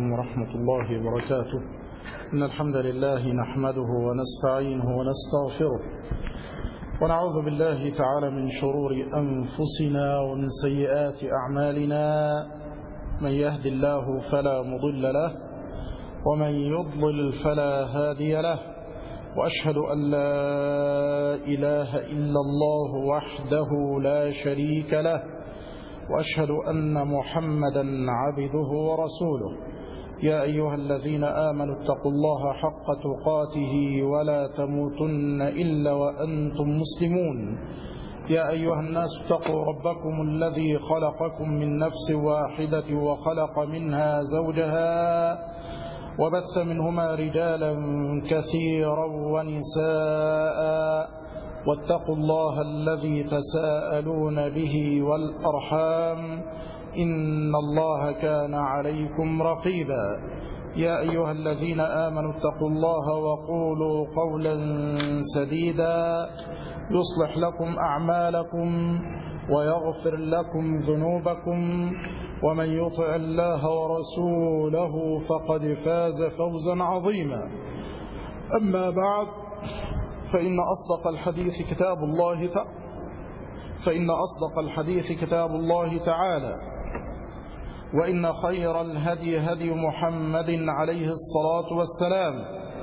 عليكم ورحمة الله وبركاته. إن الحمد لله نحمده ونستعينه ونستغفره ونعوذ بالله تعالى من شرور أنفسنا ومن سيئات أعمالنا. من يهد الله فلا مضل له ومن يضلل فلا هادي له، وأشهد أن لا إله إلا الله وحده لا شريك له، وأشهد أن محمدا عبده ورسوله. يا أيها الذين آمنوا اتقوا الله حق تقاته ولا تموتن إلا وأنتم مسلمون. يا أيها الناس اتقوا ربكم الذي خلقكم من نفس واحدة وخلق منها زوجها وبث منهما رجالا كثيرا ونساء، واتقوا الله الذي تساءلون به والأرحام إن الله كان عليكم رقيبا. يا أيها الذين آمنوا اتقوا الله وقولوا قولا سديدا يصلح لكم أعمالكم ويغفر لكم ذنوبكم، ومن يطع الله ورسوله فقد فاز فوزا عظيما. أما بعد، فإن أصدق الحديث كتاب الله تعالى، وإن خير الهدي هدي محمد عليه الصلاة والسلام،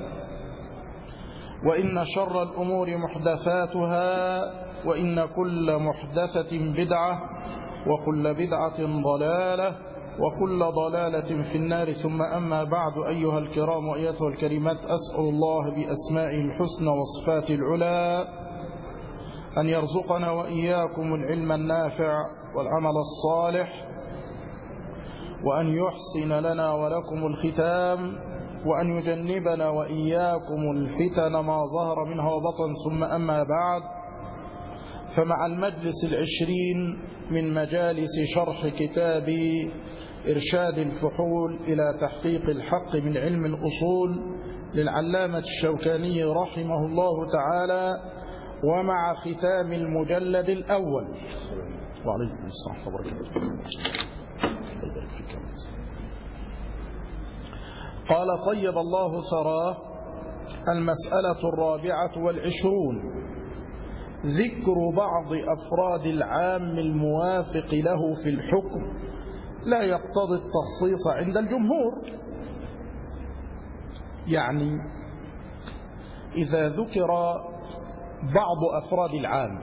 وإن شر الأمور محدثاتها، وإن كل محدثة بدعة، وكل بدعة ضلالة، وكل ضلالة في النار. ثم أما بعد، أيها الكرام وأيتها الكريمات، أسأل الله بأسمائه الحسنى وصفاته العلى أن يرزقنا وإياكم العلم النافع والعمل الصالح، وأن يحسن لنا ولكم الختام، وأن يجنبنا وإياكم الفتن ما ظهر منها وبطن. ثم أما بعد، فمع المجلس 20 من مجالس شرح كتاب إرشاد الفحول إلى تحقيق الحق من علم الأصول للعلامة الشوكاني رحمه الله تعالى، ومع ختام المجلد الأول. وعليكم السلام وبركاته. قال: طيب الله ثراه. المسألة 24، ذكر بعض أفراد العام الموافق له في الحكم لا يقتضي التخصيص عند الجمهور. يعني إذا ذكر بعض أفراد العام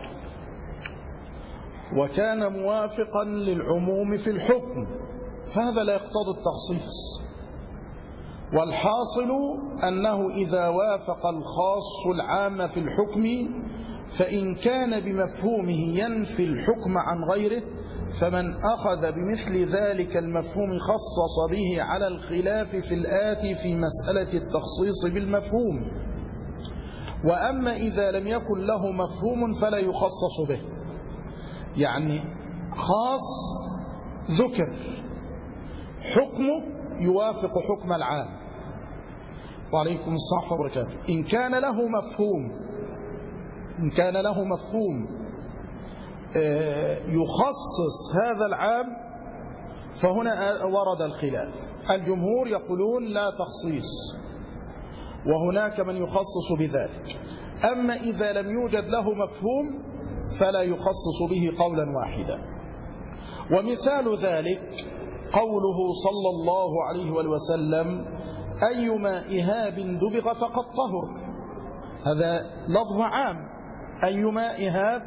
وكان موافقا للعموم في الحكم فهذا لا يقتضي التخصيص. والحاصل أنه إذا وافق الخاص العام في الحكم فإن كان بمفهومه ينفي الحكم عن غيره، فمن أخذ بمثل ذلك المفهوم خصص به، على الخلاف في الآتي في مسألة التخصيص بالمفهوم. وأما إذا لم يكن له مفهوم فلا يخصص به. يعني خاص ذكر حكمه يوافق حكم العام. وعليكم السلام وبركاته. إن كان له مفهوم يخصص هذا العام فهنا ورد الخلاف. الجمهور يقولون لا تخصيص، وهناك من يخصص بذلك. أما إذا لم يوجد له مفهوم فلا يخصص به قولا واحدا. ومثال ذلك قوله صلى الله عليه وسلم: أيما إهاب دبغ فقد طهر. هذا لفظ عام. أيما إهاب،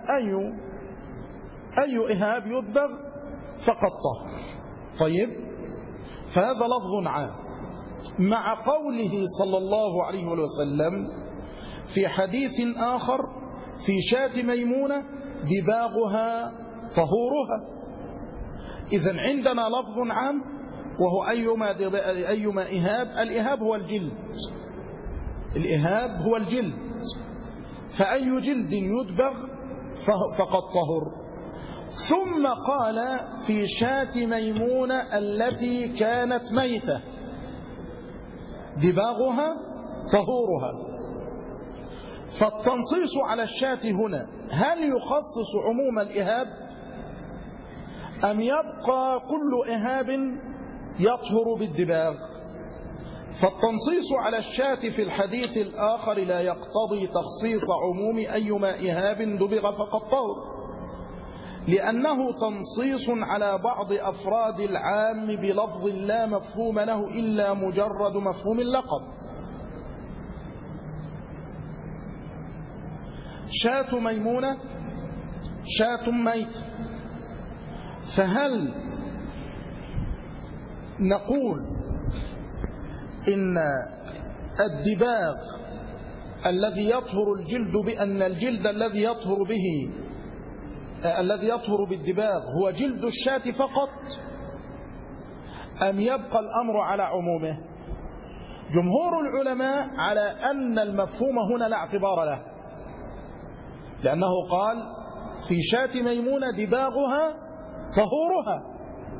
أي إهاب يدبغ فقد طهر. طيب، فهذا لفظ عام، مع قوله صلى الله عليه وسلم في حديث آخر: في شاة ميمونة دباغها طهورها. إذن عندنا لفظ عام وهو أيما إهاب. الإهاب هو الجلد، فأي جلد يدبغ فقد طهر. ثم قال: في شاة ميمونة التي كانت ميتة دباغها طهورها. فالتنصيص على الشاة هنا هل يخصص عموم الإهاب أم يبقى كل إهاب يطهر بالدباغ؟ فالتنصيص على الشاة في الحديث الآخر لا يقتضي تخصيص عموم أيما إهاب دبغ فقد طهر، لأنه تنصيص على بعض أفراد العام بلفظ لا مفهوم له إلا مجرد مفهوم اللقب. شاة ميمونة، شاة ميتة، فهل نقول إن الدباغ الذي يطهر الجلد بأن الجلد الذي يطهر بالدباغ هو جلد الشاة فقط، أم يبقى الأمر على عمومه؟ جمهور العلماء على أن المفهوم هنا لا اعتبار له، لأنه قال في شاة ميمونة دباغها طهورها،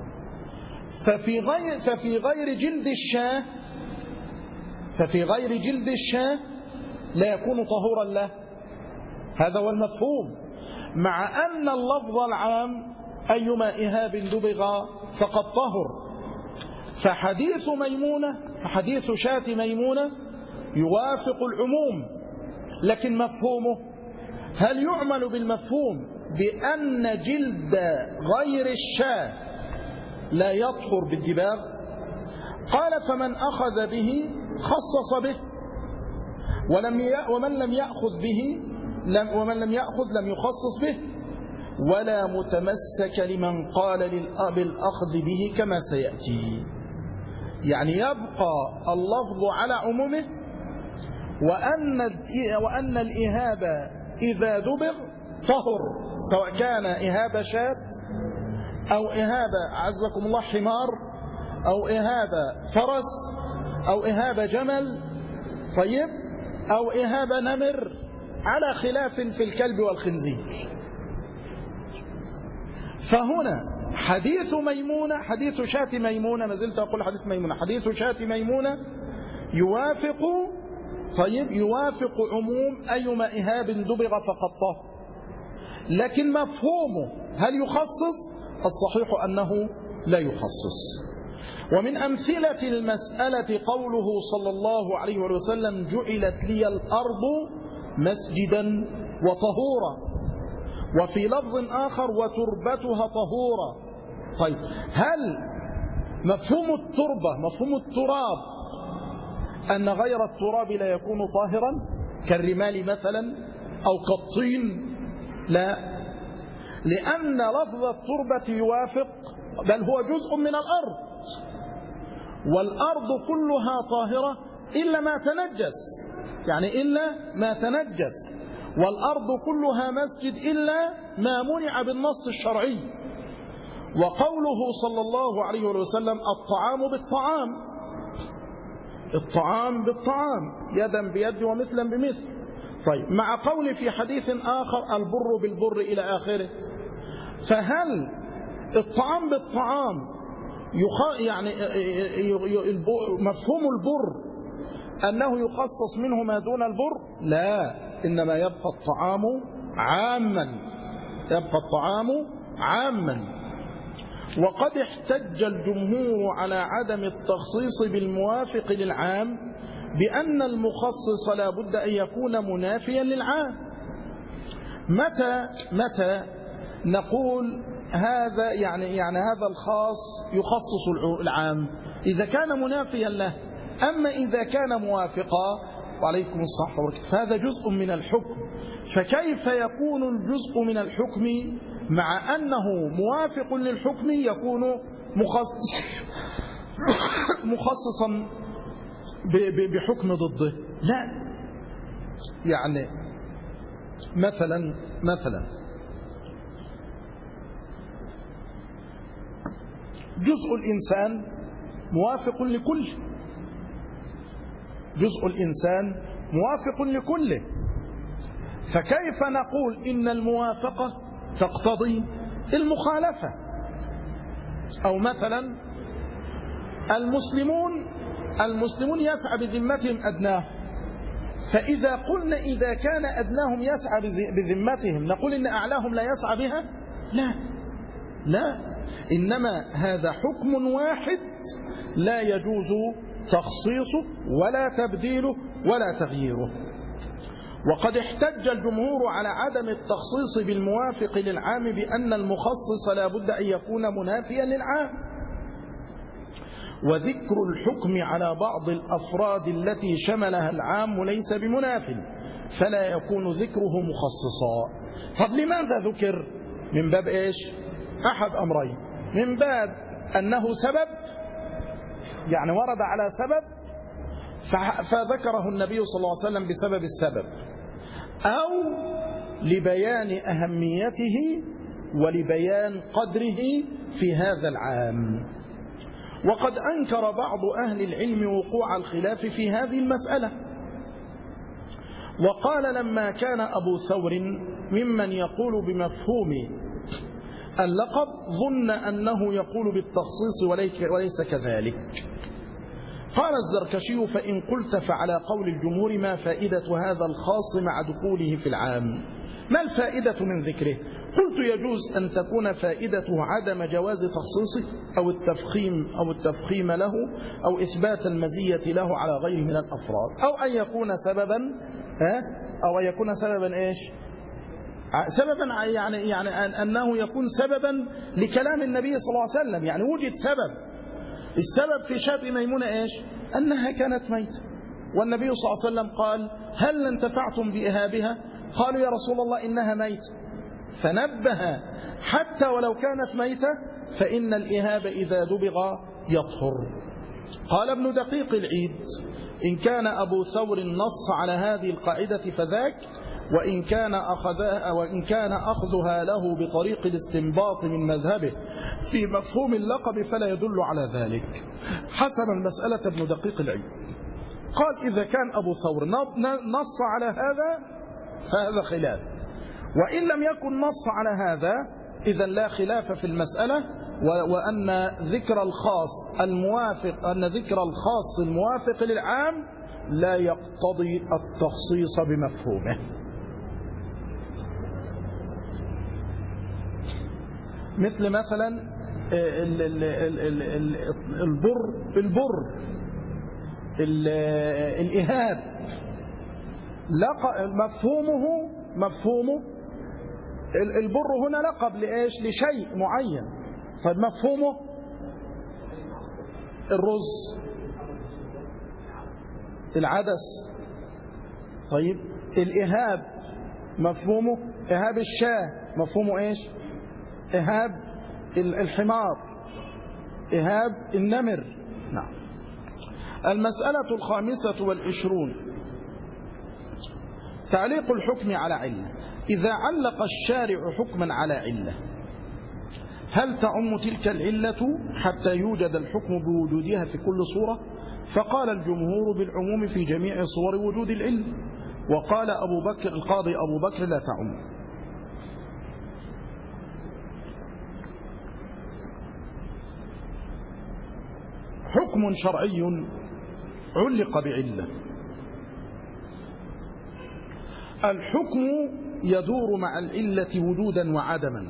ففي غير جلد الشاة لا يكون طهورا له. هذا هو المفهوم، مع أن اللفظ العام أيما إهاب دبغ فقد طهر. فحديث شاة ميمونة يوافق العموم، لكن مفهومه هل يعمل بالمفهوم بأن جلد غير الشاة لا يطهر بالدباغ؟ قال فمن أخذ به خصص به، ومن لم يأخذ لم يخصص به، ولا متمسك لمن قال بالأخذ به كما سيأتي. يعني يبقى اللفظ على عمومه، وأن الإهاب إذا دبغ طهر، سواء كان إهاب شاة أو إهاب عزكم الله حمار أو إهاب فرس أو إهاب جمل، طيب، أو إهاب نمر، على خلاف في الكلب والخنزير. فهنا حديث شاة ميمونة، ما زلت أقول حديث ميمونة، حديث شاة ميمونة يوافق عموم أيما إهاب دبغ فقد طهر، لكن مفهومه هل يخصص؟ الصحيح أنه لا يخصص. ومن أمثلة المسألة قوله صلى الله عليه وسلم جعلت لي الأرض مسجدا وطهورا، وفي لفظ آخر وتربتها طهورا. طيب، هل مفهوم التراب أن غير التراب لا يكون طاهرا كالرمال مثلا أو كالطين؟ لا، لأن لفظ التربة يوافق، بل هو جزء من الأرض، والأرض كلها طاهرة إلا ما تنجس، والأرض كلها مسجد إلا ما منع بالنص الشرعي. وقوله صلى الله عليه وسلم الطعام بالطعام، يدا بيد ومثلا بمثل. طيب، مع قول في حديث آخر البر بالبر إلى آخره، فهل الطعام بالطعام يعني مفهوم البر أنه يخصص منه ما دون البر؟ لا، إنما يبقى الطعام عاما. وقد احتج الجمهور على عدم التخصيص بالموافق للعام بأن المخصص لا بد أن يكون منافيا للعام. متى نقول هذا يعني هذا الخاص يخصص العام؟ إذا كان منافيا له. أما إذا كان موافقا، وعليكم الصحة والبركة، فهذا جزء من الحكم. فكيف يكون الجزء من الحكم مع أنه موافق للحكم يكون مخصصا بحكم ضده؟ لا، يعني مثلا جزء الإنسان موافق لكله، فكيف نقول إن الموافقة تقتضي المخالفة؟ أو مثلا المسلمون يسعى بذمتهم أدناه، فإذا قلنا إذا كان أدناهم يسعى بذمتهم نقول إن أعلاهم لا يسعى بها؟ لا، إنما هذا حكم واحد لا يجوز تخصيصه ولا تبديله ولا تغييره. وقد احتج الجمهور على عدم التخصيص بالموافق للعام بأن المخصص لا بد أن يكون منافيا للعام، وذكر الحكم على بعض الأفراد التي شملها العام ليس بمناف، فلا يكون ذكره مخصصا. طب لماذا ذكر؟ من باب إيش؟ أحد أمرين، من باب أنه سبب، يعني ورد على سبب فذكره النبي صلى الله عليه وسلم بسبب السبب، أو لبيان أهميته ولبيان قدره في هذا العام. وقد أنكر بعض أهل العلم وقوع الخلاف في هذه المسألة، وقال لما كان أبو ثور ممن يقول بمفهوم اللقب ظن أنه يقول بالتخصيص وليس كذلك. قال الزركشي: فإن قلت فعلى قول الجمهور ما فائدة هذا الخاص مع دخوله في العام؟ ما الفائدة من ذكره؟ قلت: يجوز أن تكون فائدته عدم جواز تخصيصه أو التفخيم له أو إثبات المزية له على غيره من الأفراد، أو أن يكون سببا إيش؟ سببا يعني أنه يكون سببا لكلام النبي صلى الله عليه وسلم، يعني وجد سبب. السبب في شاة ميمونة إيش؟ أنها كانت ميتة، والنبي صلى الله عليه وسلم قال: هل انتفعتم بإهابها؟ قالوا: يا رسول الله إنها ميتة. فنبه: حتى ولو كانت ميتة فإن الإهاب إذا دبغ يطهر. قال ابن دقيق العيد: إن كان أبو ثور نص على هذه القاعدة فذاك، وإن كان أخذها له بطريق الاستنباط من مذهبه في مفهوم اللقب فلا يدل على ذلك. حسن المسألة ابن دقيق العيد، قال: إذا كان أبو ثور نص على هذا فهذا خلاف، وإن لم يكن نص على هذا إذا لا خلاف في المسألة، وأن ذكر الخاص الموافق للعام لا يقتضي التخصيص بمفهومه. مثل مثلا البر الإهاب، مفهومه البر هنا لقب لإيش؟ لشيء معين. طيب مفهومه الرز، العدس. طيب الإهاب مفهومه إهاب الشاة، مفهومه إيش؟ إهاب الحمار، إهاب النمر. نعم. المسألة 25 تعليق الحكم على علة. إذا علق الشارع حكما على علة هل تعم تلك العلة حتى يوجد الحكم بوجودها في كل صورة؟ فقال الجمهور بالعموم في جميع صور وجود العلة، وقال القاضي أبو بكر لا تعم. حكم شرعي علق بعلة. الحكم يدور مع العلة وجودا وعدما.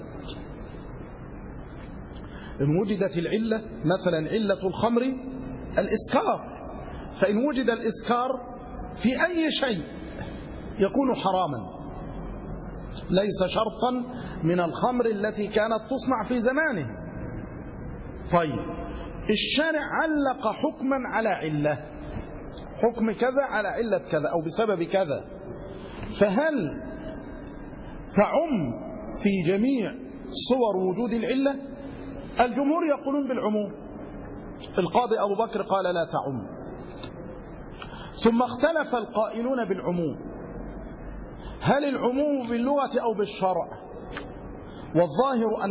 إن وجدت العلة، مثلا علة الخمر الإسكار، فإن وجد الإسكار في أي شيء يكون حراما، ليس شرطا من الخمر التي كانت تصنع في زمانه. طيب الشارع علق حكما على علة، حكم كذا على علة كذا أو بسبب كذا، فهل تعم في جميع صور وجود العلة؟ الجمهور يقولون بالعموم، القاضي أبو بكر قال لا تعم. ثم اختلف القائلون بالعموم، هل العموم باللغة أو بالشرع؟ والظاهر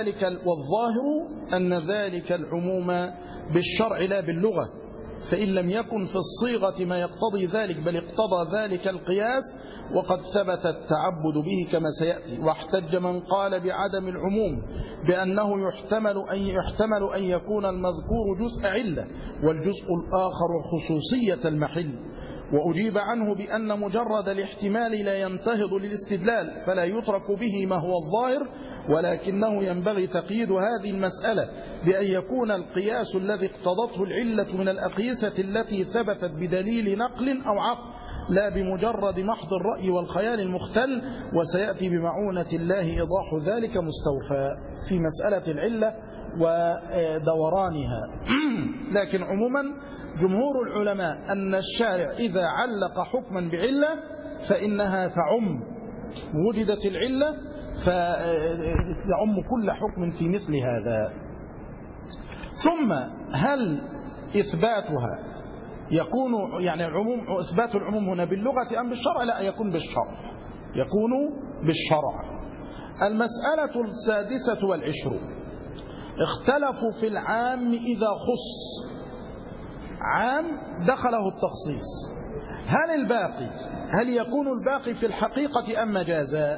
أن ذلك العموم بالشرع لا باللغة، فإن لم يكن في الصيغة ما يقتضي ذلك بل اقتضى ذلك القياس، وقد ثبت التعبد به كما سيأتي. واحتج من قال بعدم العموم بأنه يحتمل أن يكون المذكور جزء علة والجزء الآخر خصوصية المحل، وأجيب عنه بأن مجرد الاحتمال لا ينتهض للاستدلال، فلا يترك به ما هو الظاهر ولكنه ينبغي تقييد هذه المسألة بأن يكون القياس الذي اقتضته العلة من الأقيسة التي ثبتت بدليل نقل أو عقل، لا بمجرد محض الرأي والخيال المختل، وسيأتي بمعونة الله إيضاح ذلك مستوفى في مسألة العلة ودورانها. لكن عموما جمهور العلماء أن الشارع إذا علق حكما بعلة فإنها تعم، وجدت العلة فيعم كل حكم في مثل هذا. ثم هل إثباتها يكون يعني العموم، إثبات العموم هنا باللغة أم بالشرع؟ لا، يكون بالشرع، يكون بالشرع. المسألة 26 اختلفوا في العام إذا خص، عام دخله التخصيص، هل يكون الباقي في الحقيقة أم مجازا؟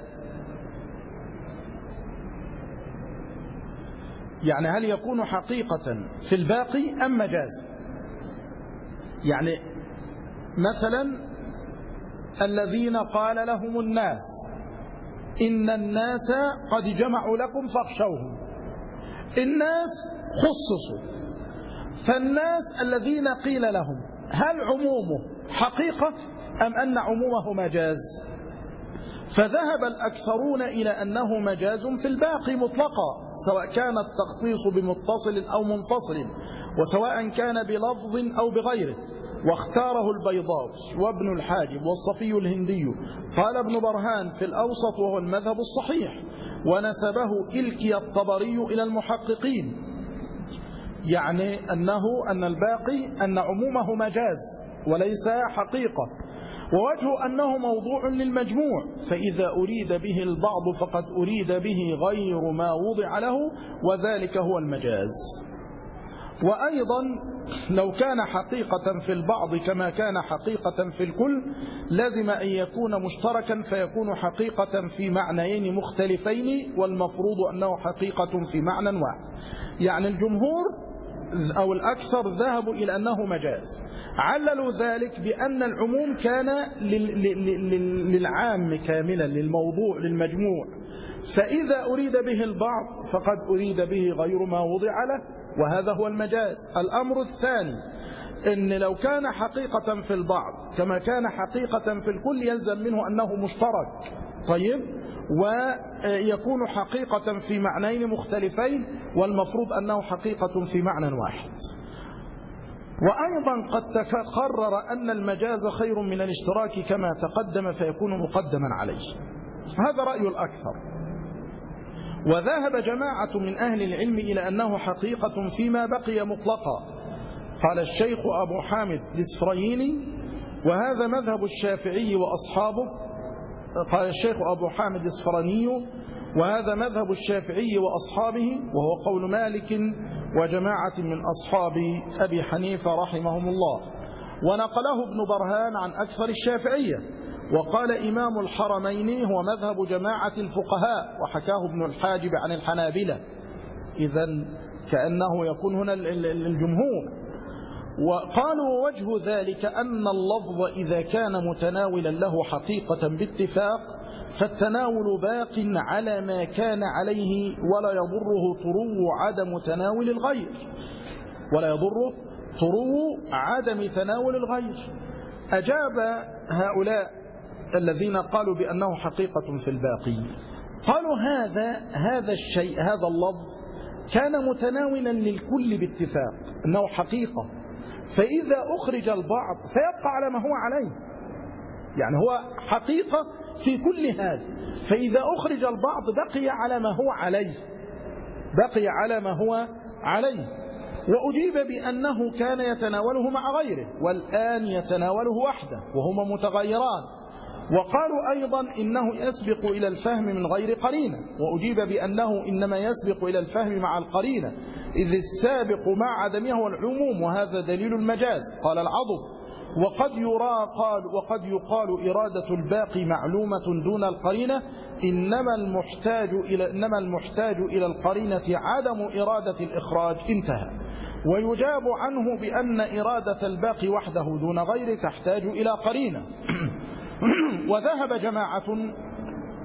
يعني هل يكون حقيقة في الباقي أم مجازا؟ يعني مثلا الذين قال لهم الناس إن الناس قد جمعوا لكم فاخشوهم، الناس خصصوا، فالناس الذين قيل لهم هل عمومه حقيقة أم أن عمومه مجاز؟ فذهب الأكثرون إلى أنه مجاز في الباقي مطلقا، سواء كان التخصيص بمتصل أو منفصل، وسواء كان بلفظ أو بغيره. واختاره البيضاوي وابن الحاجب والصفي الهندي، قال ابن برهان في الأوسط وهو المذهب الصحيح، ونسبه إلكي الطبري إلى المحققين، يعني أن الباقي أن عمومه مجاز وليس حقيقة، ووجه أنه موضوع للمجموع، فإذا أريد به البعض فقد أريد به غير ما وضع له، وذلك هو المجاز. وأيضا لو كان حقيقة في البعض كما كان حقيقة في الكل لازم أن يكون مشتركا فيكون حقيقة في معنيين مختلفين، والمفروض أنه حقيقة في معنى واحد. يعني الجمهور أو الأكثر ذهبوا إلى أنه مجاز، عللوا ذلك بأن العموم كان للعام كاملا، للموضوع للمجموع، فإذا أريد به البعض فقد أريد به غير ما وضع له، وهذا هو المجاز. الأمر الثاني أن لو كان حقيقة في البعض كما كان حقيقة في الكل يلزم منه أنه مشترك، طيب، ويكون حقيقة في معنيين مختلفين، والمفروض أنه حقيقة في معنى واحد. وأيضا قد تقرر أن المجاز خير من الاشتراك كما تقدم، فيكون مقدما عليه. هذا رأي الأكثر. وذهب جماعة من أهل العلم إلى أنه حقيقة فيما بقي مطلقا، قال الشيخ أبو حامد الإسفرايني، وهذا مذهب الشافعي وأصحابه. قال الشيخ أبو حامد الإسفراني وهذا مذهب الشافعي وأصحابه، وهو قول مالك وجماعة من أصحاب أبي حنيفة رحمهم الله، ونقله ابن برهان عن أكثر الشافعية، وقال إمام الحرمين هو مذهب جماعة الفقهاء، وحكاه ابن الحاجب عن الحنابلة. إذن كأنه يكون هنا الجمهور. وقالوا وجه ذلك أن اللفظ إذا كان متناولا له حقيقة باتفاق فالتناول باق على ما كان عليه، ولا يضره طرو عدم تناول الغير، ولا يضره طرو عدم تناول الغير. أجاب هؤلاء الذين قالوا بأنه حقيقة في الباقي، قالوا هذا الشيء، هذا اللفظ كان متناولا للكل باتفاق أنه حقيقة، فإذا أخرج البعض فيبقى على ما هو عليه، يعني هو حقيقة في كل هذا، فإذا أخرج البعض بقي على ما هو عليه، بقي على ما هو عليه. وأجيب بأنه كان يتناوله مع غيره، والآن يتناوله وحده وهما متغيران. وقالوا أيضا إنه يسبق إلى الفهم من غير قرينة، وأجيب بأنه إنما يسبق إلى الفهم مع القرينة، إذ السابق مع عدمه هو العموم، وهذا دليل المجاز. قال العضد وقد يقال إرادة الباقي معلومة دون القرينة، إنما المحتاج إلى القرينة عدم إرادة الإخراج. انتهى. ويجاب عنه بأن إرادة الباقي وحده دون غيره تحتاج إلى قرينة. وذهب جماعة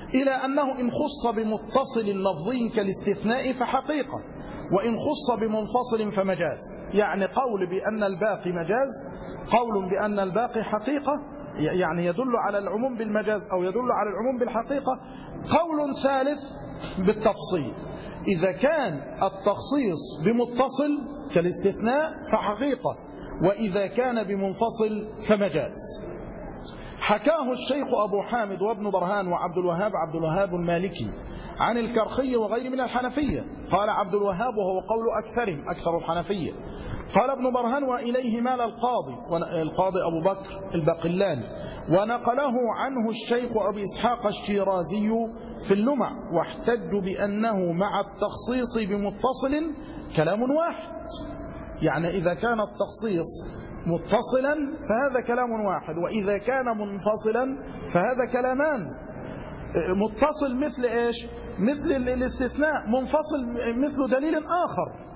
إلى أنه إن خص بمتصل لفظي كالاستثناء فحقيقة، وإن خص بمنفصل فمجاز. يعني قول بأن الباقي مجاز، قول بأن الباقي حقيقة، يعني يدل على العموم بالمجاز أو يدل على العموم بالحقيقة. قول ثالث بالتفصيل، إذا كان التخصيص بمتصل كالاستثناء فحقيقة، وإذا كان بمنفصل فمجاز. حكاه الشيخ أبو حامد وابن برهان وعبد الوهاب المالكي عن الكرخي وغير من الحنفية. قال عبد الوهاب وهو قول أكثرهم، أكثر الحنفية. قال ابن برهان وإليه مال القاضي أبو بكر الباقلاني، ونقله عنه الشيخ أبي إسحاق الشيرازي في اللمع، واحتج بأنه مع التخصيص بمتصل كلام واحد. يعني إذا كان التخصيص متصلا فهذا كلام واحد، وإذا كان منفصلا فهذا كلامان. متصل مثل إيش؟ مثل الاستثناء، منفصل مثل دليل آخر.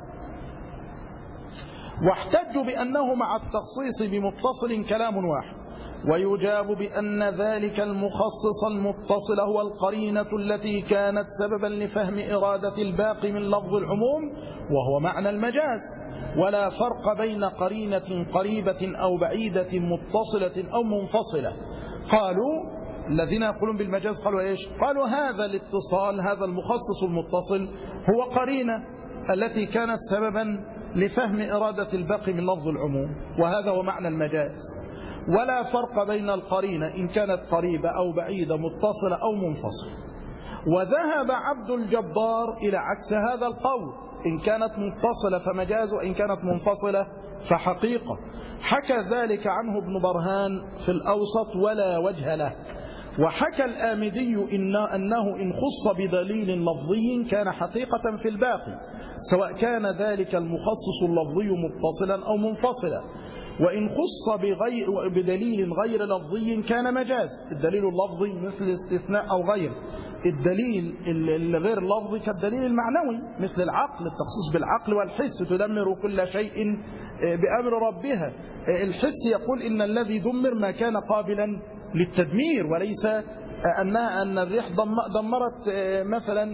واحتجوا بأنه مع التخصيص بمتصل كلام واحد، ويجاب بأن ذلك المخصص المتصل هو القرينة التي كانت سببا لفهم إرادة الباقي من لفظ العموم، وهو معنى المجاز. ولا فرق بين قرينة قريبة أو بعيدة متصلة أو منفصلة. قالوا الذين يقولون بالمجاز قالوا إيش؟ قالوا هذا الاتصال، هذا المخصص المتصل هو قرينة التي كانت سببا لفهم إرادة الباقي من لفظ العموم، وهذا هو معنى المجاز. ولا فرق بين القرينة إن كانت قريبة أو بعيدة متصلة أو منفصلة. وذهب عبد الجبار إلى عكس هذا القول، إن كانت متصلة فمجاز، وإن كانت منفصلة فحقيقة. حكى ذلك عنه ابن برهان في الأوسط ولا وجه له. وحكى الآمدي أنه إن خص بدليل لفظي كان حقيقة في الباقي، سواء كان ذلك المخصص اللفظي متصلا أو منفصلا. وإن خص بدليل غير لفظي كان مجاز. الدليل اللفظي مثل الاستثناء أو غيره. الدليل الغير اللفظي كالدليل المعنوي مثل العقل، التخصيص بالعقل والحس، تدمر كل شيء بأمر ربها. الحس يقول إن الذي دمر ما كان قابلا للتدمير، وليس أن الريح دمرت مثلا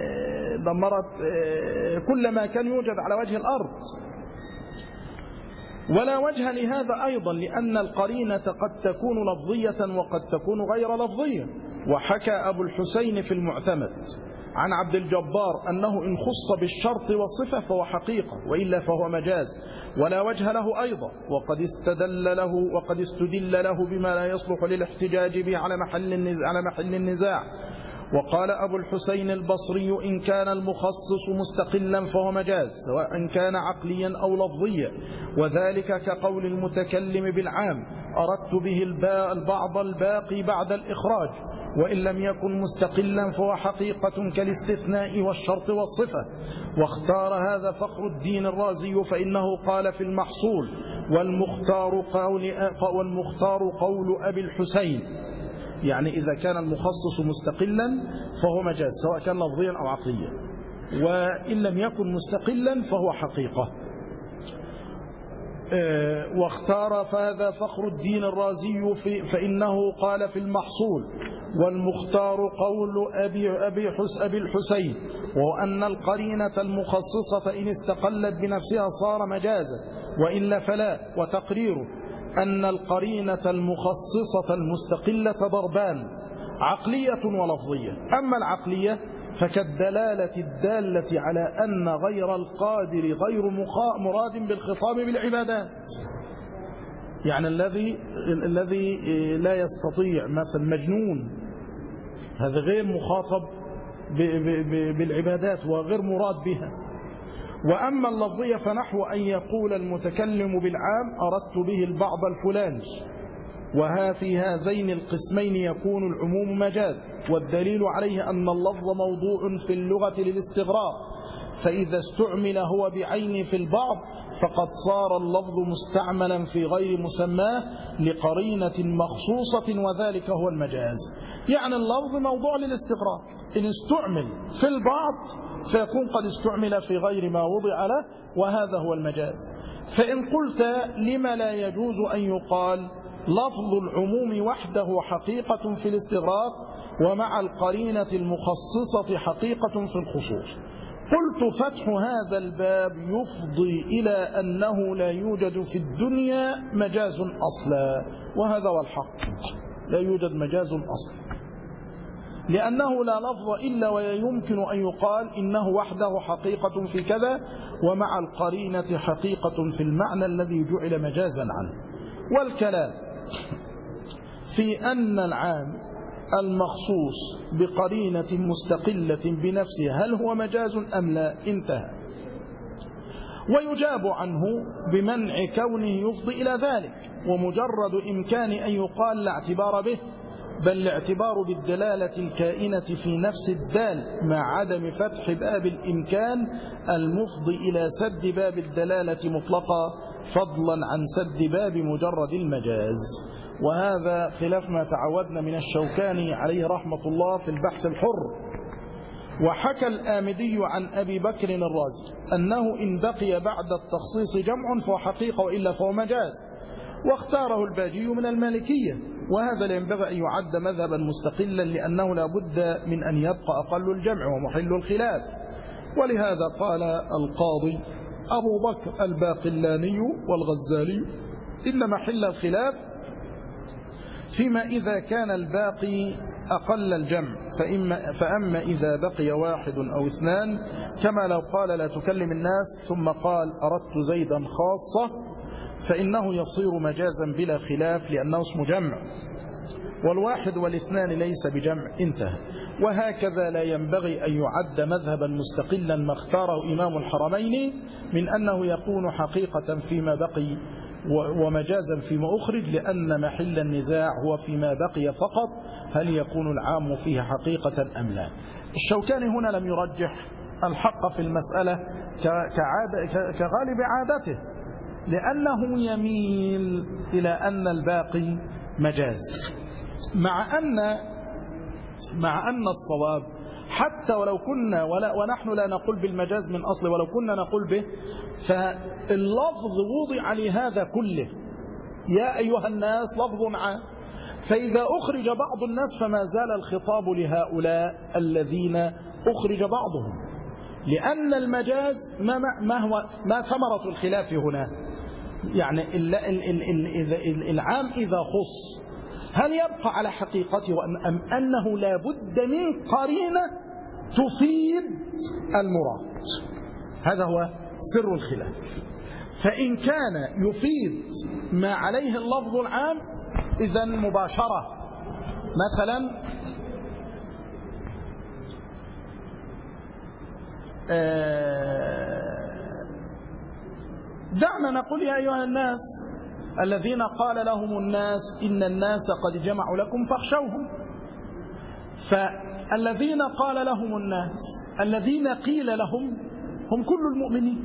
كل ما كان يوجد على وجه الأرض. ولا وجه لهذا أيضا، لأن القرينة قد تكون لفظية وقد تكون غير لفظية. وحكى أبو الحسين في المعتمد عن عبد الجبار أنه إن خص بالشرط والصفة فهو حقيقة، وإلا فهو مجاز. ولا وجه له أيضا، وقد استدل له بما لا يصلح للاحتجاج به على محل النزاع. وقال أبو الحسين البصري إن كان المخصص مستقلا فهو مجاز، سواء كان عقليا أو لفظيا، وذلك كقول المتكلم بالعام أردت به البعض الباقي بعد الإخراج. وإن لم يكن مستقلا فهو حقيقة كالاستثناء والشرط والصفة. واختار هذا فخر الدين الرازي فإنه قال في المحصول والمختار قول أبي الحسين. يعني إذا كان المخصص مستقلا فهو مجاز، سواء كان لفظيا أو عقليا، وإن لم يكن مستقلا فهو حقيقة. واختار فهذا فخر الدين الرازي فإنه قال في المحصول والمختار قول أبي الحسين، وهو أن القرينة المخصصة إن استقلت بنفسها صار مجازا، وإلا فلا. وتقريره أن القرينة المخصصة المستقلة ضربان، عقلية ولفظية. أما العقلية فكالدلالة الدالة على أن غير القادر غير مراد بالخطاب بالعبادات. يعني الذي لا يستطيع، مثلا مجنون، هذا غير مخاطب بالعبادات وغير مراد بها. وأما اللفظية فنحو أن يقول المتكلم بالعام أردت به البعض الفلاني، في هذين القسمين يكون العموم مجاز. والدليل عليه أن اللفظ موضوع في اللغة للاستغراق، فإذا استعمل هو بعينه في البعض فقد صار اللفظ مستعملا في غير مسماه لقرينة مخصوصة، وذلك هو المجاز. يعني اللفظ موضوع للاستغراق، إن استعمل في البعض فيكون قد استعمل في غير ما وضع له، وهذا هو المجاز. فإن قلت لما لا يجوز أن يقال لفظ العموم وحده حقيقة في الاستغراق، ومع القرينة المخصصة حقيقة في الخصوص. قلت فتح هذا الباب يفضي إلى أنه لا يوجد في الدنيا مجاز أصلا، وهذا هو الحق، لا يوجد مجاز أصلا، لأنه لا لفظ إلا ويمكن أن يقال إنه وحده حقيقة في كذا، ومع القرينة حقيقة في المعنى الذي جعل مجازا عنه. والكلام في أن العام المخصوص بقرينة مستقلة بنفسه هل هو مجاز أم لا انتهى. ويجاب عنه بمنع كونه يفضي إلى ذلك، ومجرد إمكان أن يقال لا اعتبار به، بل الاعتبار بالدلالة الكائنة في نفس الدال مع عدم فتح باب الإمكان المفضي إلى سد باب الدلالة مطلقا، فضلا عن سد باب مجرد المجاز. وهذا خلاف ما تعودنا من الشوكاني عليه رحمة الله في البحث الحر. وحكى الآمدي عن أبي بكر الرازي أنه إن بقي بعد التخصيص جمع فهو حقيقة وإلا فهو مجاز، واختاره الباجي من المالكية، وهذا لا ينبغي أن يعد مذهبا مستقلا، لأنه لا بد من أن يبقى أقل الجمع ومحل الخلاف. ولهذا قال القاضي أبو بكر الباقلاني والغزالي إن محل الخلاف فيما إذا كان الباقي أقل الجمع، فأما إذا بقي واحد أو اثنان، كما لو قال لا تكلم الناس ثم قال أردت زيدا خاصة، فإنه يصير مجازا بلا خلاف لأنه اسم جمع، والواحد والاثنان ليس بجمع، انتهى. وهكذا لا ينبغي أن يعد مذهبا مستقلا ما اختاره إمام الحرمين من أنه يكون حقيقة فيما بقي ومجازا فيما أخرج، لأن محل النزاع هو فيما بقي فقط، هل يكون العام فيه حقيقة أم لا. الشوكاني هنا لم يرجح الحق في المسألة كغالب عادته، لأنه يميل إلى أن الباقي مجاز، مع أن الصواب حتى ولو كنا ونحن لا نقول بالمجاز من أصل، ولو كنا نقول به، فاللفظ وضع لهذا كله، يا أيها الناس لفظ عام، فإذا أخرج بعض الناس فما زال الخطاب لهؤلاء الذين أخرج بعضهم، لأن المجاز ما ثمرة الخلاف هنا، يعني العام إذا خص هل يبقى على حقيقته أم أنه لا بد من قرينة تفيد المراد؟ هذا هو سر الخلاف. فإن كان يفيد ما عليه اللفظ العام إذن مباشرة، مثلا دعنا نقول يا أيها الناس الذين قال لهم الناس إن الناس قد جمعوا لكم فاخشوهم، فالذين قال لهم الناس الذين قيل لهم هم كل المؤمنين،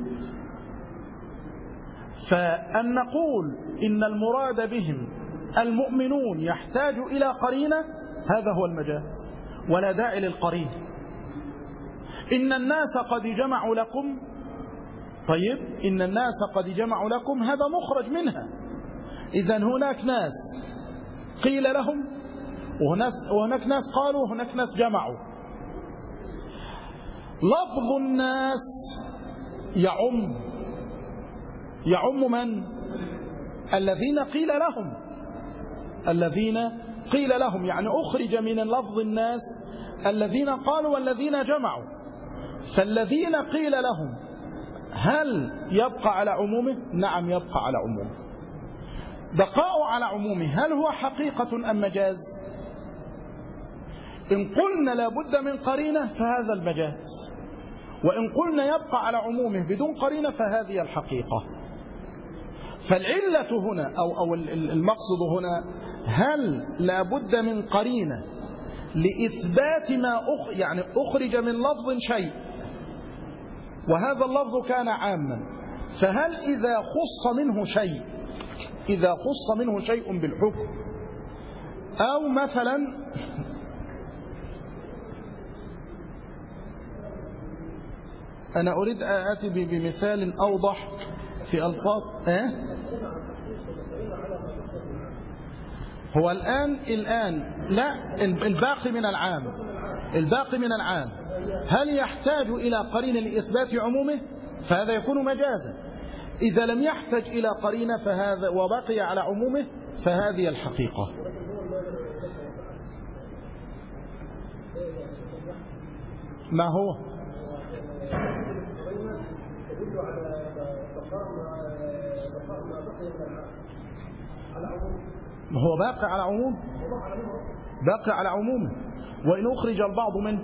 فأن نقول إن المراد بهم المؤمنون يحتاج إلى قرينة، هذا هو المجاز ولا داعي للقرينة. إن الناس قد جمعوا لكم، طيب إن الناس قد جمعوا لكم هذا مخرج منها، إذن هناك ناس قيل لهم وهناك ناس قالوا وهناك ناس جمعوا. لفظ الناس يعم من؟ الذين قيل لهم، الذين قيل لهم، يعني أخرج من لفظ الناس الذين قالوا والذين جمعوا، فالذين قيل لهم هل يبقى على عمومه؟ نعم يبقى على عمومه. بقاء على عمومه هل هو حقيقة أم مجاز؟ إن قلنا لا بد من قرينة فهذا المجاز، وإن قلنا يبقى على عمومه بدون قرينة فهذه الحقيقة. فالعلة هنا أو المقصد هنا، هل لا بد من قرينة لإثبات ما يعني أخرج من لفظ شيء وهذا اللفظ كان عاما، فهل إذا خص منه شيء بالحكم، أو مثلا أنا أريد آتي بمثال أوضح في ألفاظ هو الآن لا، الباقي من العام هل يحتاج إلى قرينة لإثبات عمومه؟ فهذا يكون مجازا. إذا لم يحتاج إلى قرينة فهذا وبقي على عمومه فهذه الحقيقة. ما هو؟ هو باقي على عمومه، وإن أخرج البعض منه،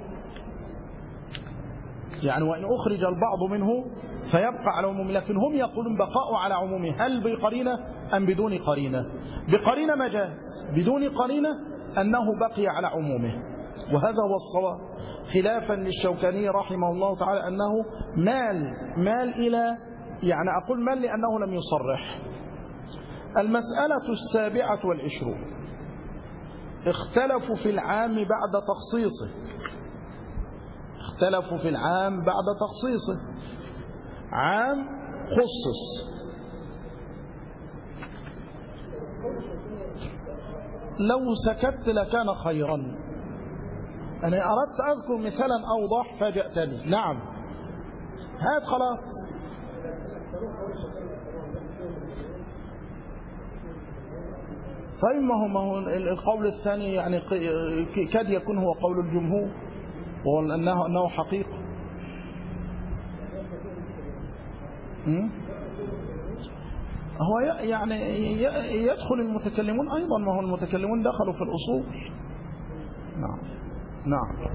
يعني وإن أخرج البعض منه فيبقى على عمومه، لكن هم يقولون بقاء على عمومه. هل بقرينة أم بدون قرينة؟ بقرينة مجاز، بدون قرينة أنه بقي على عمومه، وهذا هو الصواب، خلافا للشوكاني رحمه الله تعالى أنه مال إلى، يعني أقول مال لأنه لم يصرح. المسألة 27 اختلفوا في العام بعد تخصيصه. عام خصص، لو سكت لكان خيرا. أنا أردت أذكر مثالا أوضح فاجأتني. نعم، هات خلاص. طيب ما هو القول الثاني يعني كاد يكون هو قول الجمهور، وأنه حقيقة. هو يعني يدخل المتكلمون أيضا، ما هو المتكلمون دخلوا في الأصول. نعم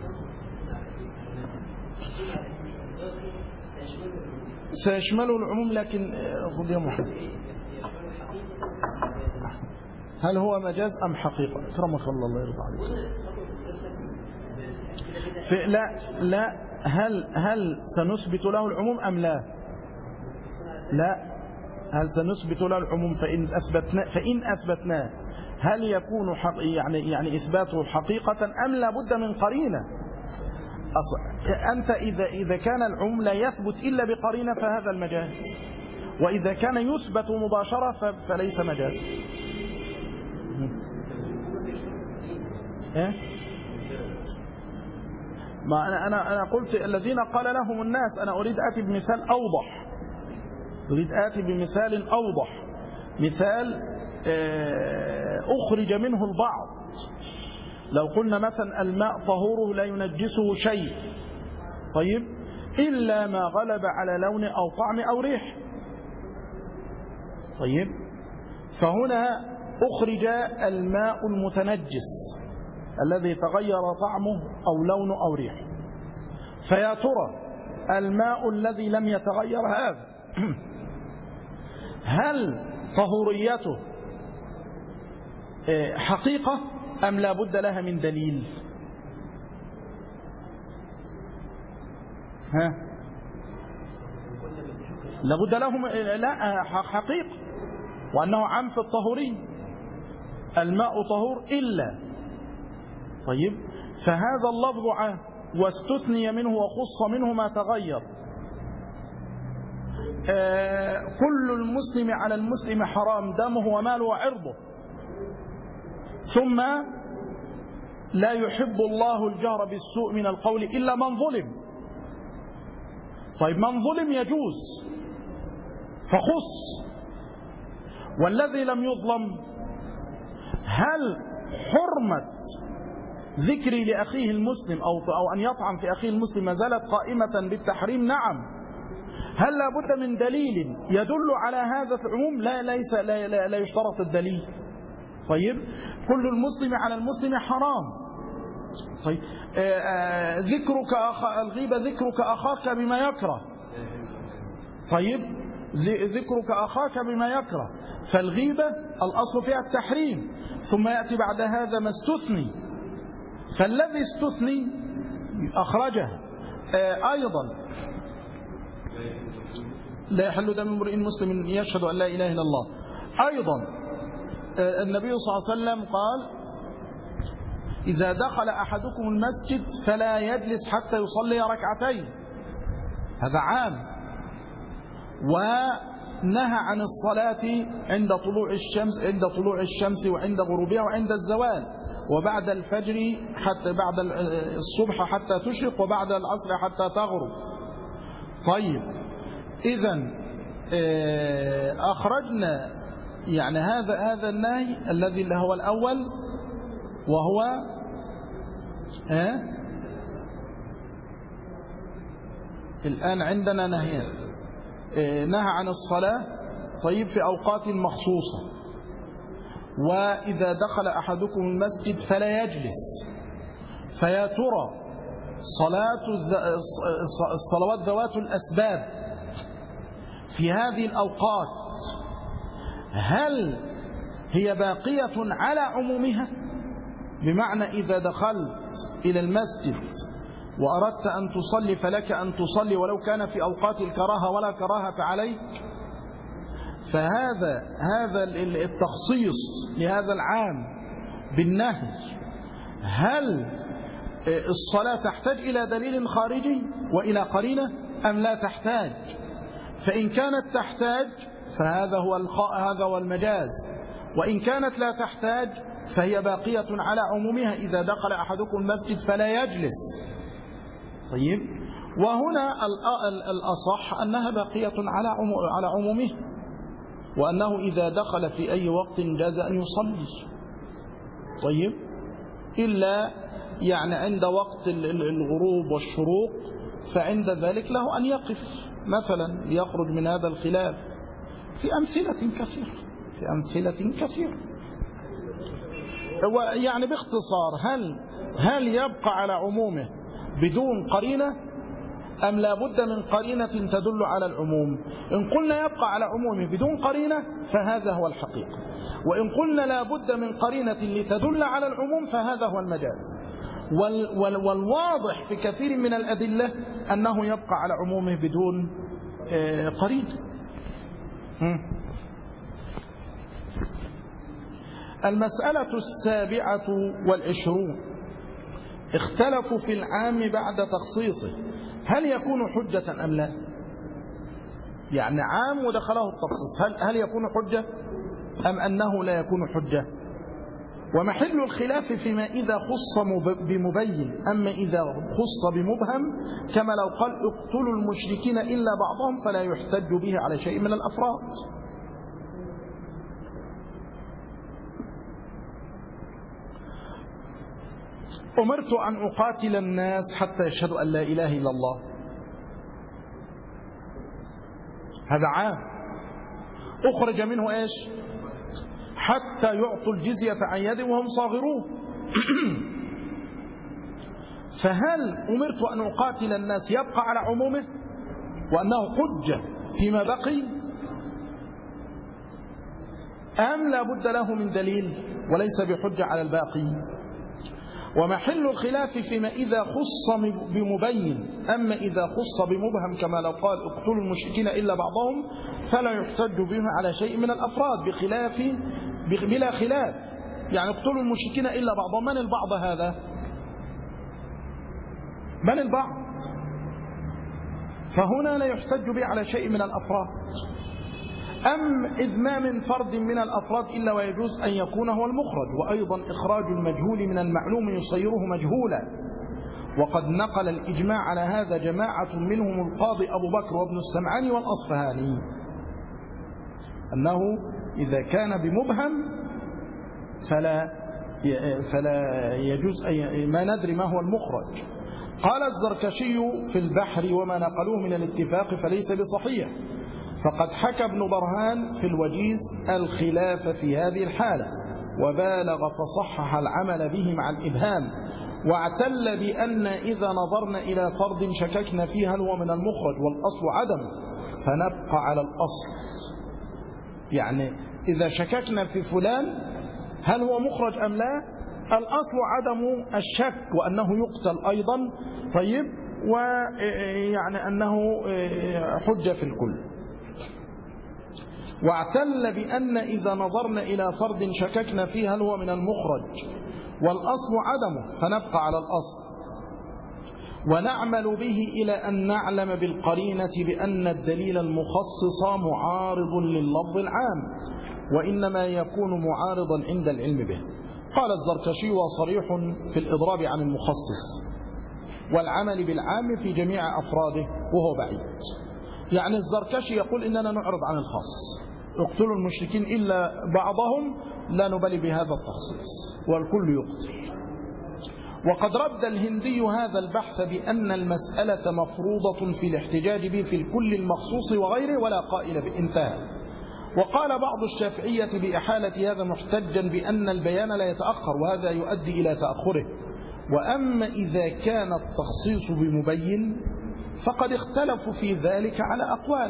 سيشمله العموم، لكن خذ يا محمد، هل هو مجاز أم حقيقة؟ أكرمك الله يرضى عليك. لا هل سنثبت له العموم أم لا؟ هل سنثبت له العموم فإن أثبتناه هل يكون يعني إثباته حقيقة أم لا بد من قرينة؟ أنت إذا كان العموم لا يثبت إلا بقرينة فهذا المجاز، وإذا كان يثبت مباشرة فليس مجاز. ما أنا قلت الذين قال لهم الناس، أنا أريد آتي بمثال أوضح، مثال أخرج منه البعض. لو قلنا مثلا الماء طهوره لا ينجسه شيء، طيب، إلا ما غلب على لون أو طعم أو ريح، طيب، فهنا أخرج الماء المتنجس الذي تغير طعمه أو لونه أو ريحه. فيا ترى الماء الذي لم يتغير هذا هل طهوريته حقيقة أم لا بد لها من دليل؟ لابد لهم لا حقيقة، وأنه عام في الطهوري، الماء طهور إلا، طيب، فهذا اللفظ عام واستثني منه وخص منه ما تغير. كل المسلم على المسلم حرام دمه وماله وعرضه، ثم لا يحب الله الجهر بالسوء من القول إلا من ظلم. طيب، من ظلم يجوز فخص، والذي لم يظلم هل حرمة ذكري لأخيه المسلم أو أن يطعن في أخيه المسلم ما زالت قائمة بالتحريم؟ نعم. هل لابد من دليل يدل على هذا العموم؟ لا يشترط الدليل. طيب، كل المسلم على المسلم حرام. طيب، الغيبة ذكرك أخاك بما يكره، طيب، ذكرك أخاك بما يكره، فالغيبة الأصل فيها التحريم، ثم يأتي بعد هذا ما استثني، فالذي استثني أخرجه. أيضا لا يحل دم امرئ مسلم يشهد أن لا إله إلا الله. أيضا النبي صلى الله عليه وسلم قال: إذا دخل أحدكم المسجد فلا يجلس حتى يصلي ركعتين. هذا عام. نهى عن الصلاة عند طلوع الشمس وعند غروبها وعند الزوال وبعد الفجر حتى بعد الصبح حتى تشرق وبعد العصر حتى تغرب. طيب إذن أخرجنا يعني هذا النهي الذي هو الأول وهو الآن عندنا نهيان. نهى عن الصلاة طيب في أوقات مخصوصة، وإذا دخل أحدكم المسجد فلا يجلس. فيا ترى الصلوات ذوات الأسباب في هذه الأوقات هل هي باقية على عمومها؟ بمعنى إذا دخلت إلى المسجد وأردت أن تصلي فلك أن تصلي ولو كان في أوقات الكراهة ولا كراهة عليك. فهذا التخصيص لهذا العام بالنهي، هل الصلاة تحتاج إلى دليل خارجي وإلى قرينة أم لا تحتاج؟ فإن كانت تحتاج هذا هو المجاز، وإن كانت لا تحتاج فهي باقية على عمومها. إذا دخل أحدكم المسجد فلا يجلس. طيب، وهنا الأصح أنها باقية على عمومها، وأنه إذا دخل في أي وقت جاز أن يصلي. طيب، إلا يعني عند وقت الغروب والشروق فعند ذلك له أن يقف مثلا ليخرج من هذا الخلاف في أمثلة كثيرة. يعني باختصار، هل يبقى على عمومه بدون قرينة أم لا بد من قرينة تدل على العموم؟ إن قلنا يبقى على عمومه بدون قرينة فهذا هو الحقيقة، وإن قلنا لا بد من قرينة لتدل على العموم فهذا هو المجاز. والواضح في كثير من الأدلة أنه يبقى على عمومه بدون قرينة. المسألة 27 اختلفوا في العام بعد تخصيصه، هل يكون حجة أم لا؟ يعني عام ودخله التخصيص، هل يكون حجة أم أنه لا يكون حجة؟ ومحل الخلاف فيما إذا خص بمبين، أما إذا خص بمبهم كما لو قال اقتلوا المشركين إلا بعضهم فلا يحتج به على شيء من الأفراد. أمرت أن أقاتل الناس حتى يشهدوا أن لا إله إلا الله، هذا عام. أخرج منه إيش؟ حتى يعطوا الجزية عن يد وهم صاغرون. فهل أمرت أن أقاتل الناس يبقى على عمومه وأنه حجة فيما بقي، أم لا بد له من دليل وليس بحجة على الباقي؟ ومحل الخلاف فيما إذا خص بمبين، أما إذا خص بمبهم كما لو قال اقتلوا المشركين إلا بعضهم فلا يحتج به على شيء من الأفراد بلا خلاف. يعني اقتلوا المشركين إلا بعضهم، من البعض هذا؟ من البعض؟ فهنا لا يحتج به على شيء من الأفراد. أم إذ ما من فرد من الأفراد إلا ويجوز أن يكون هو المخرج، وأيضا إخراج المجهول من المعلوم يصيره مجهولا. وقد نقل الإجماع على هذا جماعة منهم القاضي أبو بكر وابن السمعاني والأصفهاني، أنه إذا كان بمبهم فلا يجوز ما ندري ما هو المخرج. قال الزركشي في البحر وما نقلوه من الاتفاق فليس بصحيح، فقد حكى ابن برهان في الوجيز الخلاف في هذه الحالة وبالغ فصحح العمل به مع الإبهام، واعتل بأن إذا نظرنا إلى فرد شككنا فيه هل هو من المخرج والأصل عدم فنبقى على الأصل. يعني إذا شككنا في فلان هل هو مخرج أم لا، الأصل عدم الشك وأنه يقتل أيضا. طيب، ويعني أنه حجة في الكل. واعتل بأن إذا نظرنا إلى فرد شككنا فيه هل هو من المخرج والأصل عدمه فنبقى على الأصل. ونعمل به إلى أن نعلم بالقرينة بأن الدليل المخصص معارض لللفظ العام، وإنما يكون معارضا عند العلم به. قال الزركشي: وصريح في الإضراب عن المخصص والعمل بالعام في جميع أفراده وهو بعيد. يعني الزركشي يقول إننا نعرض عن الخاص، اقتلوا المشركين إلا بعضهم، لا نبالي بهذا التخصيص والكل يقتل. وقد رد الهندي هذا البحث بأن المسألة مفروضة في الاحتجاج به في الكل المخصوص وغيره ولا قائل بانتهى. وقال بعض الشافعية بإحالة هذا محتجا بأن البيان لا يتأخر، وهذا يؤدي إلى تأخره. وأما إذا كان التخصيص بمبين فقد اختلفوا في ذلك على أقوال.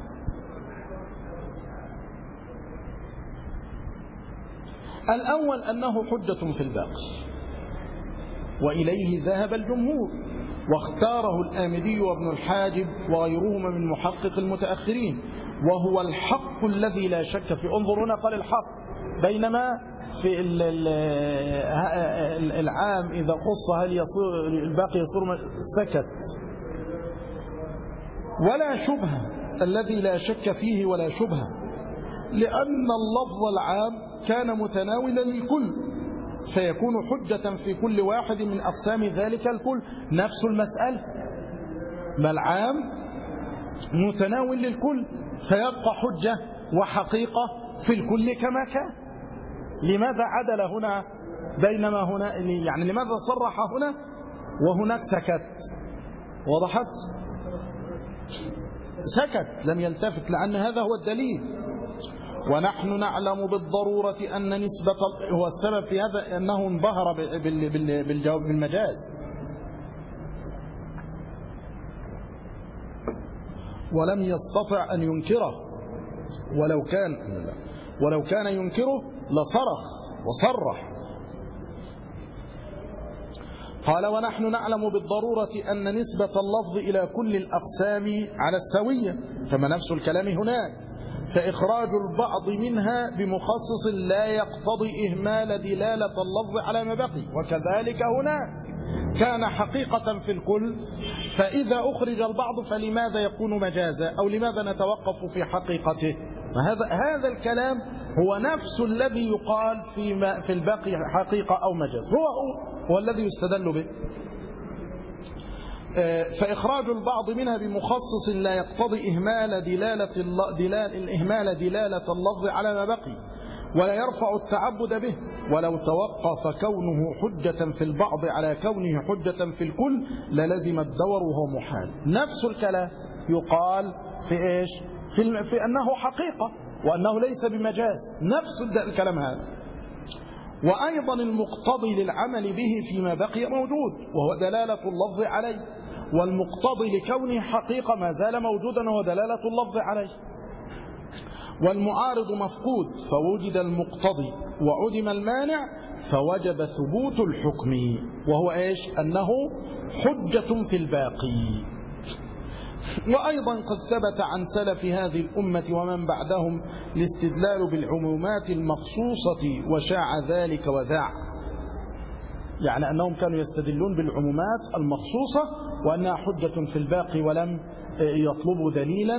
الأول أنه حجة في الباقي، وإليه ذهب الجمهور، واختاره الآمدي وابن الحاجب وغيرهما من محقق المتأخرين، وهو الحق الذي لا شك فيه. انظر هنا قال الحق، بينما في العام إذا خص هل يصير الباقي يصير سكت. ولا شبهة، الذي لا شك فيه ولا شبهة، لأن اللفظ العام كان متناولا للكل، فيكون حجة في كل واحد من أقسام ذلك الكل. نفس المسألة، ما العام متناول للكل، فيبقى حجة وحقيقة في الكل كما كان. لماذا عدل هنا بينما هنا؟ يعني لماذا صرح هنا وهناك سكت؟ وضحت؟ سكت، لم يلتفت، لأن هذا هو الدليل. ونحن نعلم بالضرورة أن نسبة، هو السبب في هذا أنه انبهر بالجواب بالمجاز، ولم يستطع أن ينكره، ولو كان ينكره لصرخ وصرح. قال: ونحن نعلم بالضرورة أن نسبة اللفظ إلى كل الأقسام على السوية، كما نفس الكلام هناك، فإخراج البعض منها بمخصص لا يقتضي إهمال دلالة اللفظ على ما بقي، وكذلك هناك كان حقيقة في الكل، فإذا أخرج البعض فلماذا يكون مجازا، أو لماذا نتوقف في حقيقته؟ هذا الكلام هو نفس الذي يقال في الباقي حقيقة أو مجاز، هو الذي يستدل به. فإخراج البعض منها بمخصص لا يقتضي إهمال دلالة اللفظ على ما بقي، ولا يرفع التعبد به، ولو توقف كونه حجة في البعض على كونه حجة في الكل للزم الدور وهو محال. نفس الكلام يقال في إيش؟ في أنه حقيقة وأنه ليس بمجاز، نفس الكلام هذا. وأيضا المقتضي للعمل به فيما بقي موجود، وهو دلالة اللفظ عليه، والمقتضي لكونه حقيقة ما زال موجودا وهو دلالة اللفظ عليه. والمعارض مفقود فوجد المقتضي وعدم المانع فوجب ثبوت الحكم، وهو إيش؟ أنه حجة في الباقي. وأيضا قد ثبت عن سلف هذه الأمة ومن بعدهم الاستدلال بالعمومات المخصوصة وشاع ذلك وذاع، يعني أنهم كانوا يستدلون بالعمومات المخصوصة وأنها حجة في الباقي، ولم يطلبوا دليلا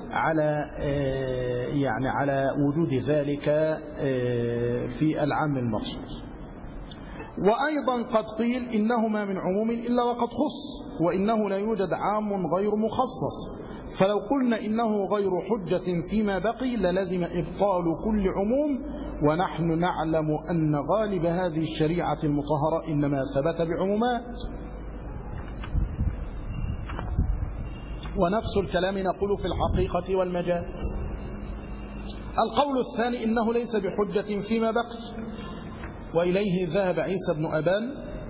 على وجود ذلك في العام المخصوص. وأيضا قد قيل إنهما من عموم إلا وقد خص، وإنه لا يوجد عام غير مخصص، فلو قلنا إنه غير حجة فيما بقي للزم إبطال كل عموم، ونحن نعلم أن غالب هذه الشريعة المطهرة إنما ثبت بعمومات. ونفس الكلام نقول في الحقيقة والمجاز. القول الثاني إنه ليس بحجة فيما بقي، وإليه ذهب عيسى بن أبان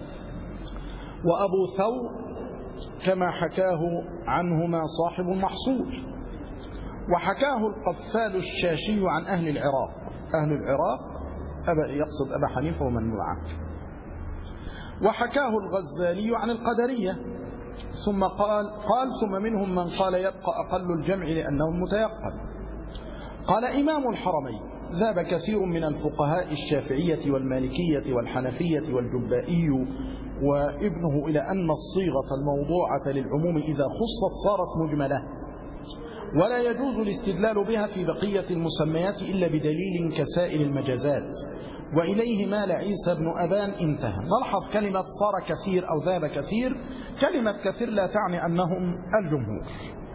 وأبو ثور كما حكاه عنهما صاحب المحصول، وحكاه القفال الشاشي عن أهل العراق. أهل العراق يقصد أبا حنيفة ومن معه. وحكاه الغزالي عن القدرية، ثم قال ثم منهم من قال يبقى أقل الجمع لأنه متيقن. قال إمام الحرمين: ذهب كثير من الفقهاء الشافعية والمالكية والحنفية والجبائي وابنه إلى أن الصيغة الموضوعة للعموم إذا خصت صارت مجملة، ولا يجوز الاستدلال بها في بقية المسميات إلا بدليل كسائر المجازات، وإليه مال عيسى بن أبان انتهى. نلحظ كلمة صار كثير أو ذهب كثير، كلمة كثير لا تعني أنهم الجمهور.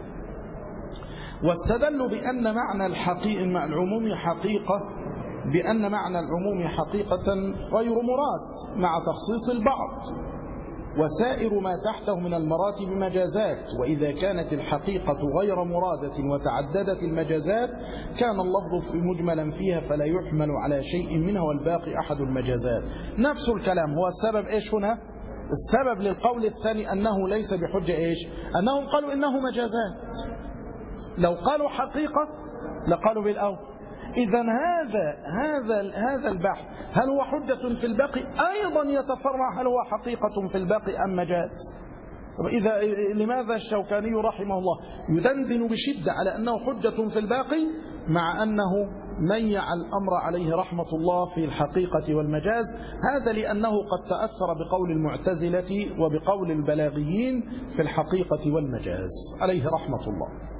واستدلوا بأن معنى العموم حقيقة، بأن معنى العموم حقيقة غير مراد مع تخصيص البعض، وسائر ما تحته من المراتب مجازات، وإذا كانت الحقيقة غير مرادة وتعددت المجازات كان اللفظ مجملا فيها فلا يحمل على شيء منها والباقي أحد المجازات. نفس الكلام. هو السبب إيش هنا؟ السبب للقول الثاني أنه ليس بحجة إيش؟ أنهم قالوا إنه مجازات. لو قالوا حقيقة لقالوا بالأول. إذن هذا البحث هل هو حجة في الباقي أيضا يتفرع هل هو حقيقة في الباقي أم مجاز؟ إذا لماذا الشوكاني رحمه الله يدندن بشدة على أنه حجة في الباقي مع أنه ميع الأمر عليه رحمة الله في الحقيقة والمجاز؟ هذا لأنه قد تأثر بقول المعتزلة وبقول البلاغيين في الحقيقة والمجاز عليه رحمة الله.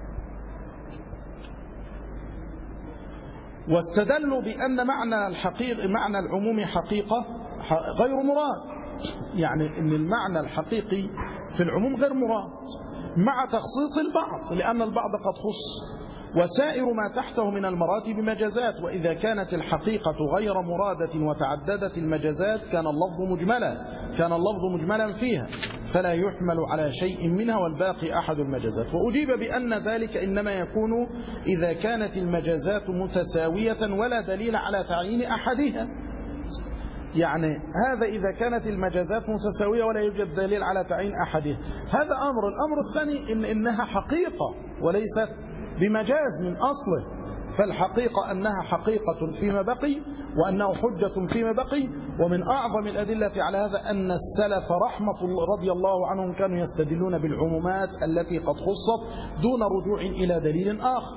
واستدلوا بأن معنى العموم حقيقة غير مراد، يعني أن المعنى الحقيقي في العموم غير مراد مع تخصيص البعض، لأن البعض قد خص، وسائر ما تحته من المراتب مجازات، وإذا كانت الحقيقة غير مرادة وتعددت المجازات كان اللفظ مجملا فيها فلا يحمل على شيء منها والباقي أحد المجازات. وأجيب بأن ذلك إنما يكون إذا كانت المجازات متساوية ولا دليل على تعيين أحدها. يعني هذا إذا كانت المجازات متساوية ولا يوجد دليل على تعيين أحدها، هذا أمر. الأمر الثاني إنها حقيقة وليست بمجاز من أصله، فالحقيقة أنها حقيقة فيما بقي وأنه حجة فيما بقي. ومن أعظم الأدلة على هذا أن السلف رحمة الله رضي الله عنهم كانوا يستدلون بالعمومات التي قد خصت دون رجوع إلى دليل آخر.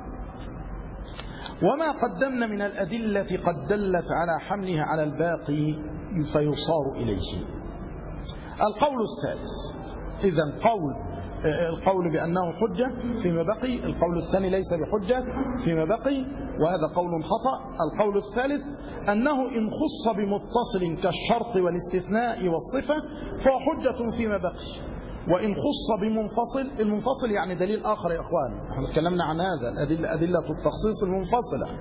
وما قدمنا من الأدلة قد دلت على حملها على الباقي فيصار إليه. القول الثالث، إذن القول بأنه حجة فيما بقي، القول الثاني ليس بحجة فيما بقي، وهذا قول خطأ. القول الثالث أنه إن خص بمتصل كالشرط والاستثناء والصفة فهو حجة فيما بقي، وإن خص بمنفصل، المنفصل يعني دليل آخر يا إخوان، احنا تكلمنا عن هذا أدلة التخصيص المنفصلة،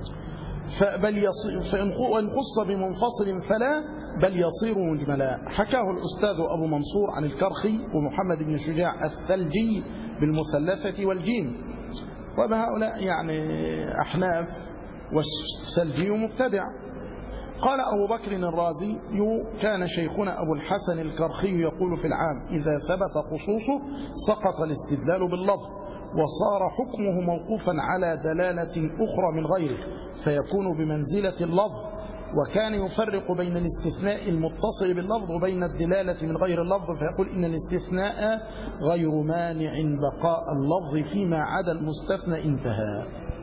وإن خص بمنفصل فلا بل يصير مجملا. حكاه الأستاذ أبو منصور عن الكرخي ومحمد بن شجاع الثلجي بالمثلثة والجيم، وبهؤلاء يعني أحناف والثلجي مبتدع. قال أبو بكر الرازي كان شيخنا أبو الحسن الكرخي يقول في العام إذا ثبت خصوصه سقط الاستدلال باللفظ وصار حكمه موقوفا على دلالة أخرى من غيره فيكون بمنزلة اللفظ، وكان يفرق بين الاستثناء المتصل باللفظ وبين الدلالة من غير اللفظ فيقول إن الاستثناء غير مانع بقاء اللفظ فيما عدا المستثنى انتهى.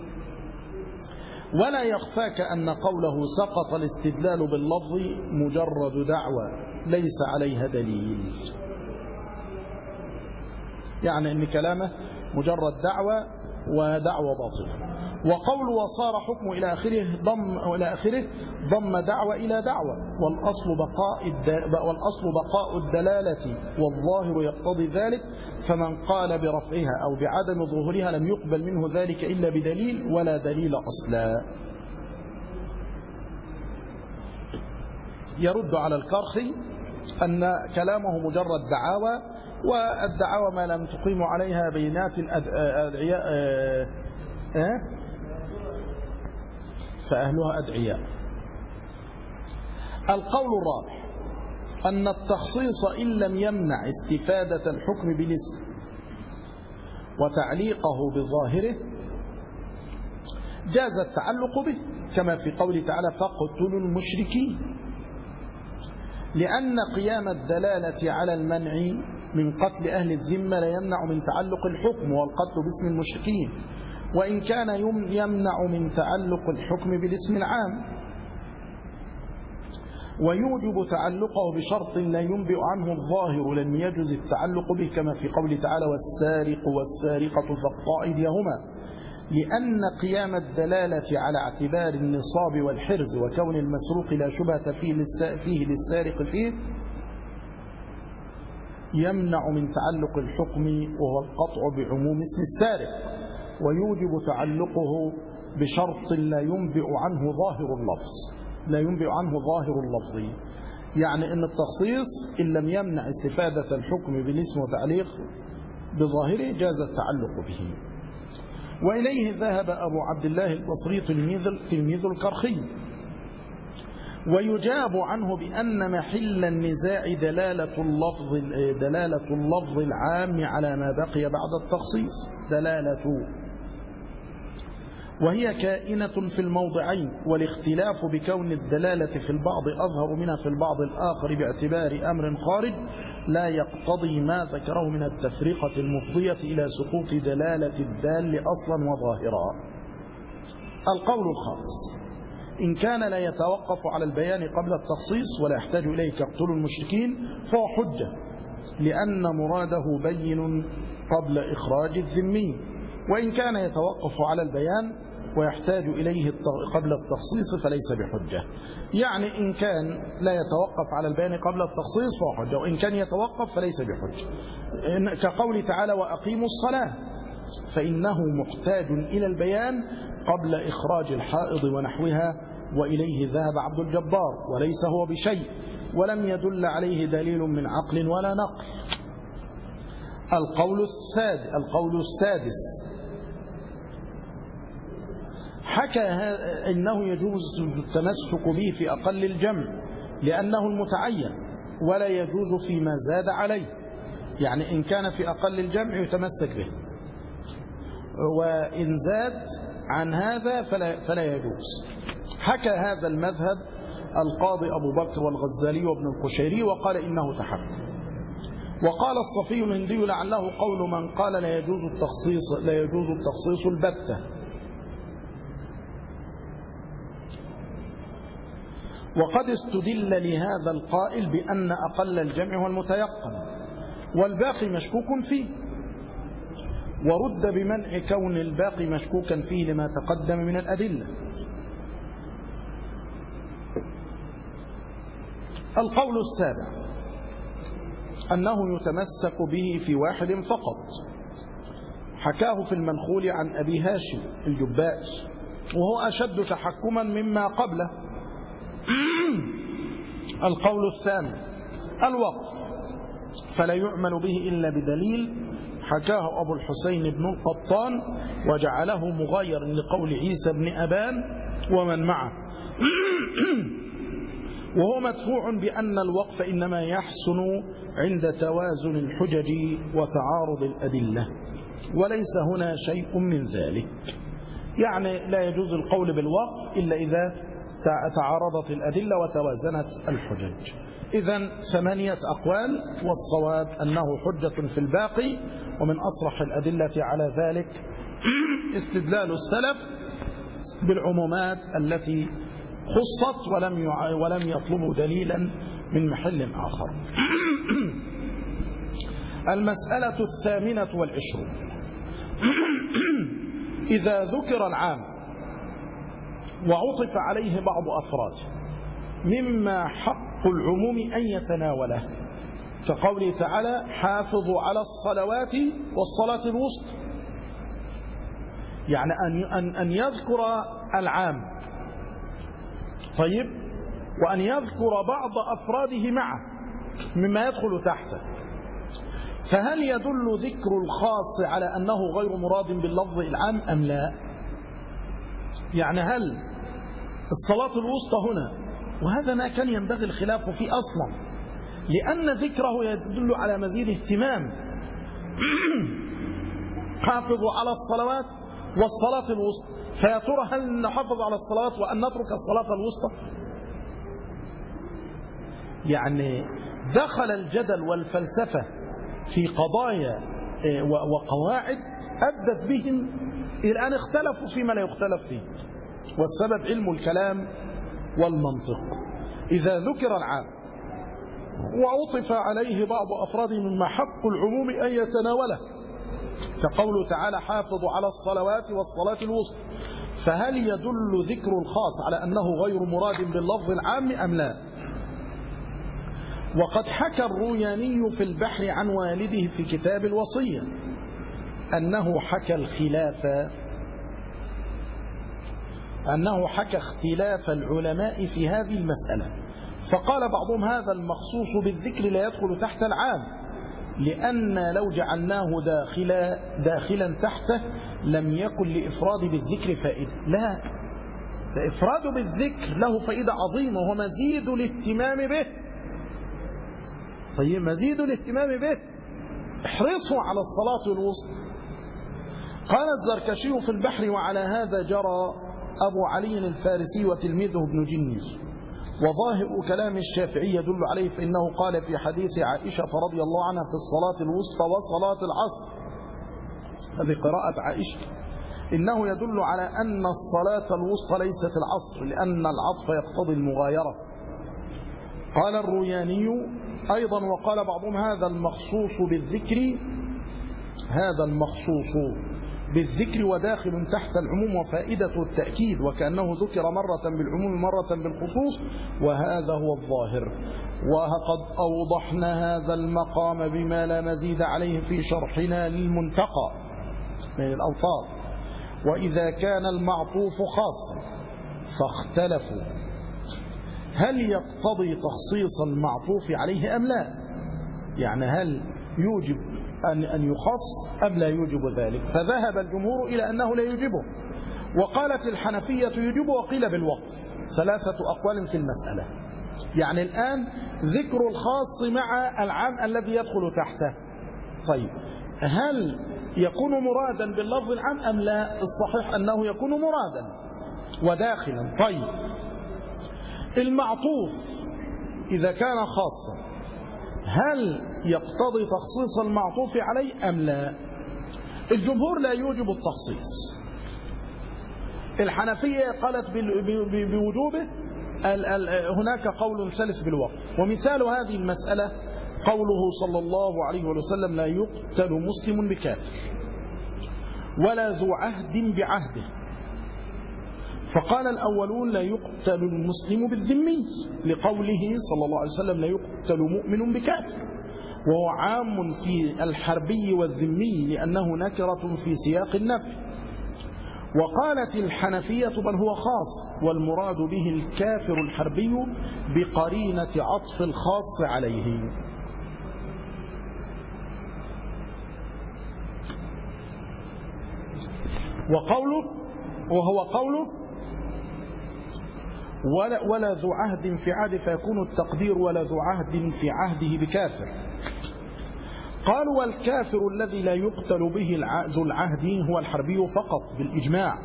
ولا يخفاك أن قوله سقط الاستدلال باللفظ مجرد دعوة ليس عليها دليل، يعني أن كلامه مجرد دعوة ودعوة باطلة. وقول وصار حكم إلى آخره ضم دعوة إلى دعوة، والأصل بقاء الدلالة والظاهر يقتضي ذلك، فمن قال برفعها أو بعدم ظهورها لم يقبل منه ذلك إلا بدليل ولا دليل أصلا. يرد على الكرخي أن كلامه مجرد دعاوى، والدعاوى ما لم تقيم عليها بينات الأدعياء فأهلها أدعياء. القول الرابع أن التخصيص إن لم يمنع استفادة الحكم بالاسم وتعليقه بظاهره جاز التعلق به، كما في قوله تعالى فاقتلوا المشركين، لأن قيام الدلالة على المنع من قتل أهل الذمة لا يمنع من تعلق الحكم والقتل باسم المشركين، وإن كان يمنع من تعلق الحكم بالاسم العام. ويوجب تعلقه بشرط لا ينبئ عنه الظاهر لم يجز التعلق به، كما في قوله تعالى والسارق والسارقة فاقطعوا أيديهما، لأن قيام الدلالة على اعتبار النصاب والحرز وكون المسروق لا شبهة فيه للسارق فيه يمنع من تعلق الحكم وهو القطع بعموم اسم السارق، ويوجب تعلقه بشرط لا ينبئ عنه ظاهر اللفظ، يعني أن التخصيص إن لم يمنع استفادة الحكم بالاسم وتعليق بظاهره جاز التعلق به. وإليه ذهب أبو عبد الله البصري تلميذ الكرخي. ويجاب عنه بأن محل النزاع دلالة اللفظ العام على ما بقي بعد التخصيص، وهي كائنة في الموضعين، والاختلاف بكون الدلالة في البعض أظهر منها في البعض الآخر باعتبار أمر خارج لا يقتضي ما ذكره من التفرقة المفضية إلى سقوط دلالة الدال أصلا وظاهرا. القول الخامس: إن كان لا يتوقف على البيان قبل التخصيص ولا يحتاج إليه كاقتلوا المشركين فهو حجة، لأن مراده بين قبل إخراج الذمي. وإن كان يتوقف على البيان ويحتاج إليه قبل التخصيص فليس بحجة. يعني إن كان لا يتوقف على البيان قبل التخصيص فهو حجة، وإن كان يتوقف فليس بحجة، كقول تعالى وأقيموا الصلاة، فإنه محتاج إلى البيان قبل إخراج الحائض ونحوها، وإليه ذهب عبد الجبار، وليس هو بشيء، ولم يدل عليه دليل من عقل ولا نقل. القول السادس: حكى إنه يجوز التمسك به في أقل الجمع لأنه المتعين، ولا يجوز فيما زاد عليه، يعني إن كان في أقل الجمع يتمسك به، وإن زاد عن هذا فلا يجوز. حكى هذا المذهب القاضي أبو بكر والغزالي وابن القشيري، وقال إنه تحكم. وقال الصفي الهندي لعله قول من قال لا يجوز التخصيص البتة. وقد استدل لهذا القائل بأن أقل الجمع هو المتيقن والباقي مشكوك فيه، ورد بمنع كون الباقي مشكوكا فيه لما تقدم من الأدلة. القول السابع: أنه يتمسك به في واحد فقط، حكاه في المنخول عن أبي هاشم الجبائي، وهو أشد تحكما مما قبله. القول الثامن: الوقف، فلا يعمل به إلا بدليل، حكاه أبو الحسين بن القطان وجعله مغايرا لقول عيسى بن أبان ومن معه، وهو مدفوع بأن الوقف إنما يحسن عند توازن الحجج وتعارض الأدلة، وليس هنا شيء من ذلك. يعني لا يجوز القول بالوقف إلا إذا تعارضت الأدلة وتوازنت الحجج. إذن 8 أقوال، والصواب أنه حجة في الباقي. ومن أصرح الأدلة على ذلك استدلال السلف بالعمومات التي خصت ولم يطلبوا دليلا من محل آخر. المسألة 28: إذا ذكر العام وعطف عليه بعض أفراده مما حق العموم أن يتناوله، كقوله تعالى حافظوا على الصلوات والصلاة الوسطى، يعني أن يذكر العام، طيب، وأن يذكر بعض أفراده معه مما يدخل تحته. فهل يدل ذكر الخاص على أنه غير مراد باللفظ العام أم لا؟ يعني هل الصلاة الوسطى هنا، وهذا ما كان ينبغي الخلاف فيه أصلا، لأن ذكره يدل على مزيد اهتمام. حافظوا على الصلوات والصلاة الوسطى، فيا ترى هل نحافظ على الصلوات وأن نترك الصلاة الوسطى؟ يعني دخل الجدل والفلسفة في قضايا وقواعد أدت بهم إلى أن اختلفوا فيما لا يختلف فيه، والسبب علم الكلام والمنطق. إذا ذكر العام وعطف عليه بعض أفراده مما حق العموم أن يتناوله، كقوله تعالى حافظوا على الصلوات والصلاة الوسطى، فهل يدل ذكر الخاص على أنه غير مراد باللفظ العام أم لا؟ وقد حكى الروياني في البحر عن والده في كتاب الوصية أنه حكى اختلاف العلماء في هذه المسألة، فقال بعضهم هذا المخصوص بالذكر لا يدخل تحت العام، لأن لو جعلناه داخلا تحته لم يكن لإفراد بالذكر فائدة. لا، الإفراد بالذكر له فائدة عظيمة وهو مزيد الاهتمام به. طيب مزيد الاهتمام به، احرصوا على الصلاة الوسطى. قال الزركشي في البحر وعلى هذا جرى أبو علي الفارسي وتلميذه ابن جني، وظاهر كلام الشافعي يدل عليه، فإنه قال في حديث عائشة رضي الله عنها في الصلاة الوسطى وصلاة العصر، هذه قراءة عائشة، إنه يدل على أن الصلاة الوسطى ليست العصر لأن العطف يقتضي المغايرة. قال الروياني أيضا وقال بعضهم هذا المخصوص بالذكر وداخل تحت العموم وفائدة التأكيد، وكأنه ذكر مرة بالعموم مرة بالخصوص، وهذا هو الظاهر. وقد أوضحنا هذا المقام بما لا مزيد عليه في شرحنا للمنتقى من الألفاظ. وإذا كان المعطوف خاصا فاختلفوا هل يقتضي تخصيص المعطوف عليه أم لا، يعني هل يوجب أن يخص أم لا يوجب ذلك، فذهب الجمهور إلى أنه لا يوجبه، وقالت الحنفية يوجبه، وقيل بالوقف. ثلاثة أقوال في المسألة. يعني الآن ذكر الخاص مع العام الذي يدخل تحته، طيب هل يكون مرادا باللفظ العام أم لا؟ الصحيح أنه يكون مرادا وداخلا. طيب المعطوف إذا كان خاصا هل يقتضي تخصيص المعطوف عليه أم لا؟ الجمهور لا يوجب التخصيص. الحنفية قالت بوجوبه، هناك قول ثالث بالوقف. ومثال هذه المسألة قوله صلى الله عليه وسلم لا يقتل مسلم بكافر ولا ذو عهد بعهده، فقال الأولون لا يقتل المسلم بالذمي لقوله صلى الله عليه وسلم لا يقتل مؤمن بكافر، وهو عام في الحربي والذمي لأنه نكرة في سياق النفي. وقالت الحنفية بل هو خاص والمراد به الكافر الحربي بقرينة عطف الخاص عليه. وهو قوله ولا ذو عهد في عهد، فيكون التقدير ولا ذو عهد في عهده بكافر. قالوا والكافر الذي لا يقتل به ذو العهد هو الحربي فقط بالإجماع،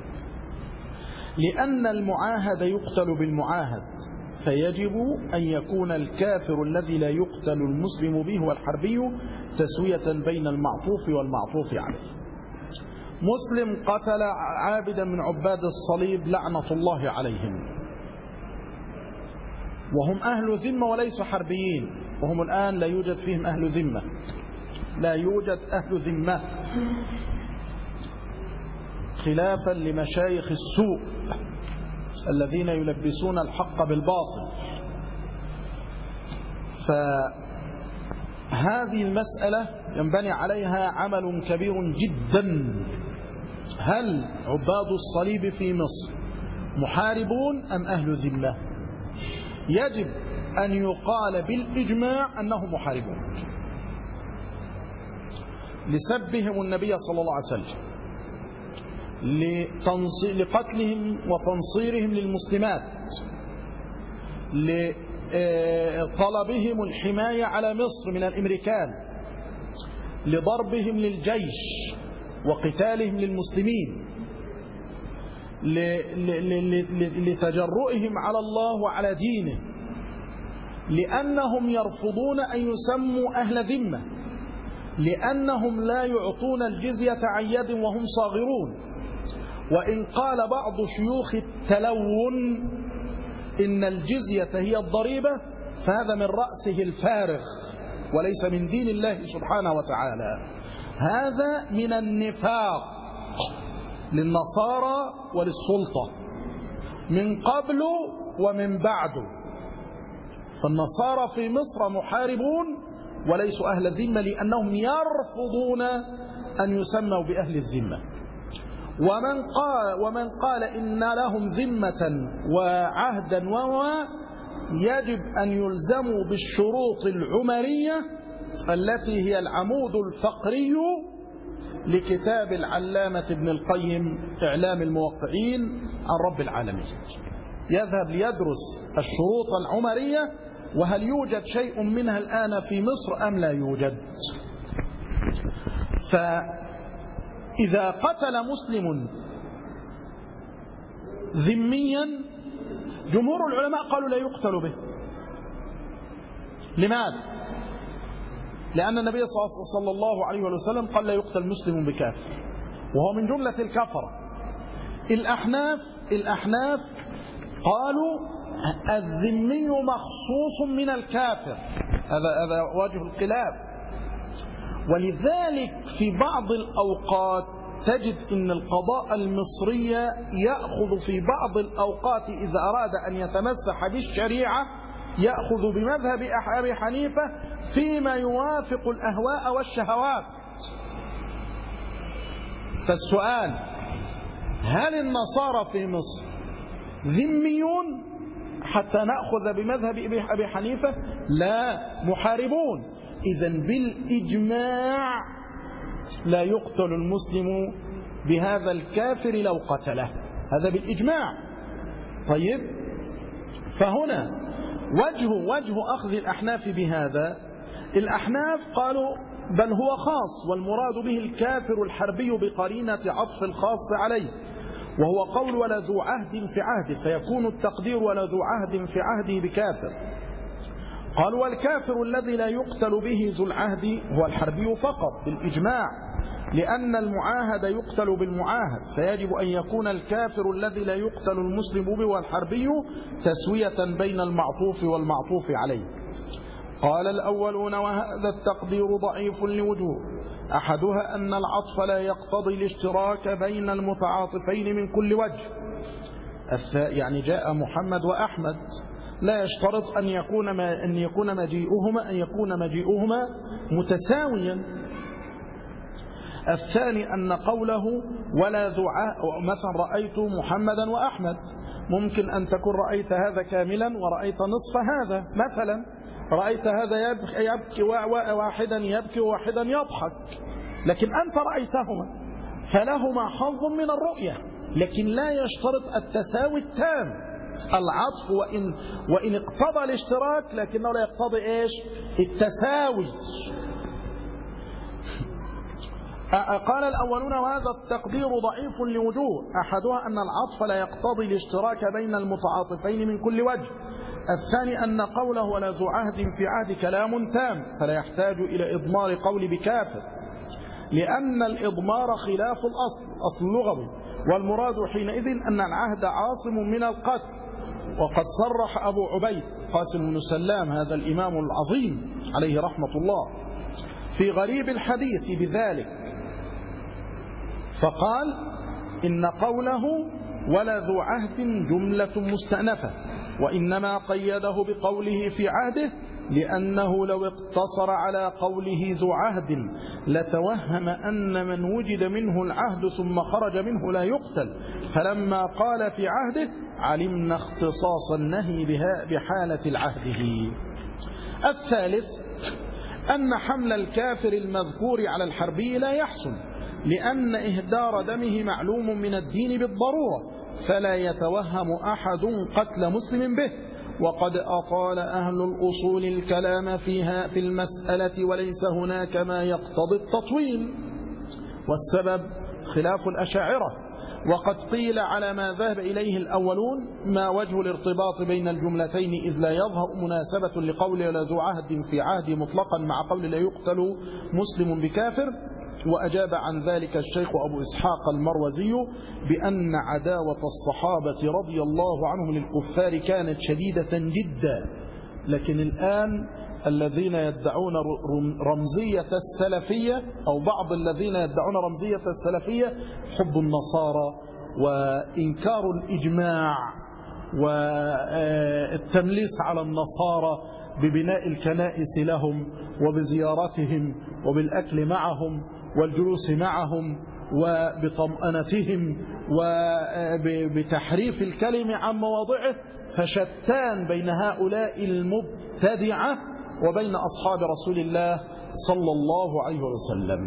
لأن المعاهد يقتل بالمعاهد، فيجب أن يكون الكافر الذي لا يقتل المسلم به هو الحربي تسوية بين المعطوف والمعطوف عليه. مسلم قتل عابدا من عباد الصليب لعنة الله عليهم، وهم أهل ذمة وليسوا حربيين، وهم الآن لا يوجد فيهم أهل ذمة، لا يوجد أهل ذمة، خلافا لمشايخ السوء الذين يلبسون الحق بالباطل. فهذه المسألة ينبني عليها عمل كبير جدا. هل عباد الصليب في مصر محاربون أم أهل ذمة؟ يجب أن يقال بالإجماع أنهم محاربون لسبهم النبي صلى الله عليه وسلم، لقتلهم وتنصيرهم للمسلمات، لطلبهم الحماية على مصر من الأمريكان، لضربهم للجيش وقتالهم للمسلمين، لتجرؤهم على الله وعلى دينه، لأنهم يرفضون أن يسموا أهل ذمة، لأنهم لا يعطون الجزية عن يد وهم صاغرون. وإن قال بعض شيوخ التلون إن الجزية هي الضريبة، فهذا من رأسه الفارغ وليس من دين الله سبحانه وتعالى. هذا من النفاق للنصارى وللسلطة من قبل ومن بعد. فالنصارى في مصر محاربون وليسوا أهل الذمة، لأنهم يرفضون أن يسموا بأهل الذمة. ومن قال إن لهم ذمة وعهدا يجب أن يلزموا بالشروط العمرية التي هي العمود الفقري لكتاب العلامة ابن القيم إعلام الموقعين عن رب العالمين. يذهب ليدرس الشروط العمرية وهل يوجد شيء منها الآن في مصر أم لا يوجد. فإذا قتل مسلم ذميا جمهور العلماء قالوا لا يقتل به. لماذا؟ لأن النبي صلى الله عليه وسلم قال لا يقتل مسلم بكافر، وهو من جملة الكفرة. الأحناف قالوا الذمي مخصوص من الكافر، هذا وجه الخلاف. ولذلك في بعض الأوقات تجد أن القضاء المصري يأخذ في بعض الأوقات إذا أراد أن يتمسح بالشريعة يأخذ بمذهب أبي حنيفة فيما يوافق الأهواء والشهوات. فالسؤال: هل النصارى في مصر ذميون حتى نأخذ بمذهب أبي حنيفة؟ لا، محاربون. إذن بالإجماع لا يقتل المسلم بهذا الكافر لو قتله، هذا بالإجماع. طيب، فهنا وجه أخذ الأحناف بهذا، الأحناف قالوا بل هو خاص، والمراد به الكافر الحربي بقرينة عطف الخاص عليه، وهو قول ولا ذو عهد في عهده، فيكون التقدير ولا ذو عهد في عهده بكافر. قالوا والكافر الذي لا يقتل به ذو العهد هو الحربي فقط بالإجماع، لأن المعاهد يقتل بالمعاهد، فيجب أن يكون الكافر الذي لا يقتل المسلم به والحربي تسوية بين المعطوف والمعطوف عليه. قال الأولون وهذا التقدير ضعيف لوجوه، أحدها أن العطف لا يقتضي الاشتراك بين المتعاطفين من كل وجه، يعني جاء محمد وأحمد لا يشترط أن يكون مجيئهما متساويا. الثاني أن قوله ولا ذو مثلا رأيت محمدا وأحمد، ممكن أن تكون رأيت هذا كاملا ورأيت نصف هذا، مثلا رأيت هذا يبكي واحدا يبكي وواحدا يضحك، لكن أنت رأيتهما فلهما حظ من الرؤية، لكن لا يشترط التساوي التام. العطف وإن اقتضى الاشتراك لكنه لا يقتضي إيش؟ التساوي. قال الأولون وهذا التقدير ضعيف لوجوه، أحدها أن العطف لا يقتضي الاشتراك بين المتعاطفين من كل وجه. الثاني أن قوله ولا ذو عهد في عهد كلام تام، فلا يحتاج إلى إضمار قول بكافر، لأن الإضمار خلاف الأصل اللغوي، والمراد حينئذ أن العهد عاصم من القتل. وقد صرح أبو عبيد قاسم بن سلام هذا الإمام العظيم عليه رحمة الله في غريب الحديث بذلك، فقال إن قوله ولا ذو عهد جملة مستأنفة، وإنما قيده بقوله في عهده لأنه لو اقتصر على قوله ذو عهد لتوهم أن من وجد منه العهد ثم خرج منه لا يقتل، فلما قال في عهده علمنا اختصاص النهي بحالة العهد. الثالث أن حمل الكافر المذكور على الحربي لا يحسن، لأن إهدار دمه معلوم من الدين بالضرورة، فلا يتوهم أحد قتل مسلم به. وقد أطال أهل الأصول الكلام فيها في المسألة، وليس هناك ما يقتضي التطويل، والسبب خلاف الأشاعرة. وقد قيل على ما ذهب إليه الأولون ما وجه الارتباط بين الجملتين، إذ لا يظهر مناسبة لقول لا ذو عهد في عهد مطلقا مع قول لا يقتل مسلم بكافر. وأجاب عن ذلك الشيخ أبو إسحاق المروزي بأن عداوة الصحابة رضي الله عنهم للكفار كانت شديدة جدا، لكن الآن الذين يدعون رمزية السلفية أو بعض الذين يدعون رمزية السلفية حب النصارى وإنكار الإجماع والتمليس على النصارى ببناء الكنائس لهم وبزيارتهم وبالأكل معهم والجلوس معهم وبطمأنتهم وبتحريف الكلم عن مواضعه، فشتان بين هؤلاء المبتدعة وبين أصحاب رسول الله صلى الله عليه وسلم.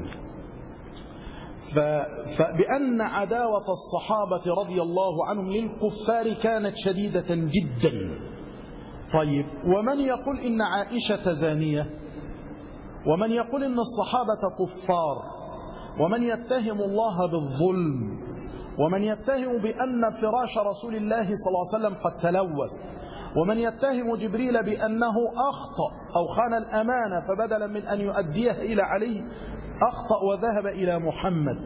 فبأن عداوة الصحابة رضي الله عنهم للكفار كانت شديدة جدا. طيب، ومن يقول إن عائشة زانية، ومن يقول إن الصحابة كفار، ومن يتهم الله بالظلم، ومن يتهم بأن فراش رسول الله صلى الله عليه وسلم قد تلوث، ومن يتهم جبريل بأنه أخطأ أو خان الأمانة فبدلا من أن يؤديه إلى علي أخطأ وذهب إلى محمد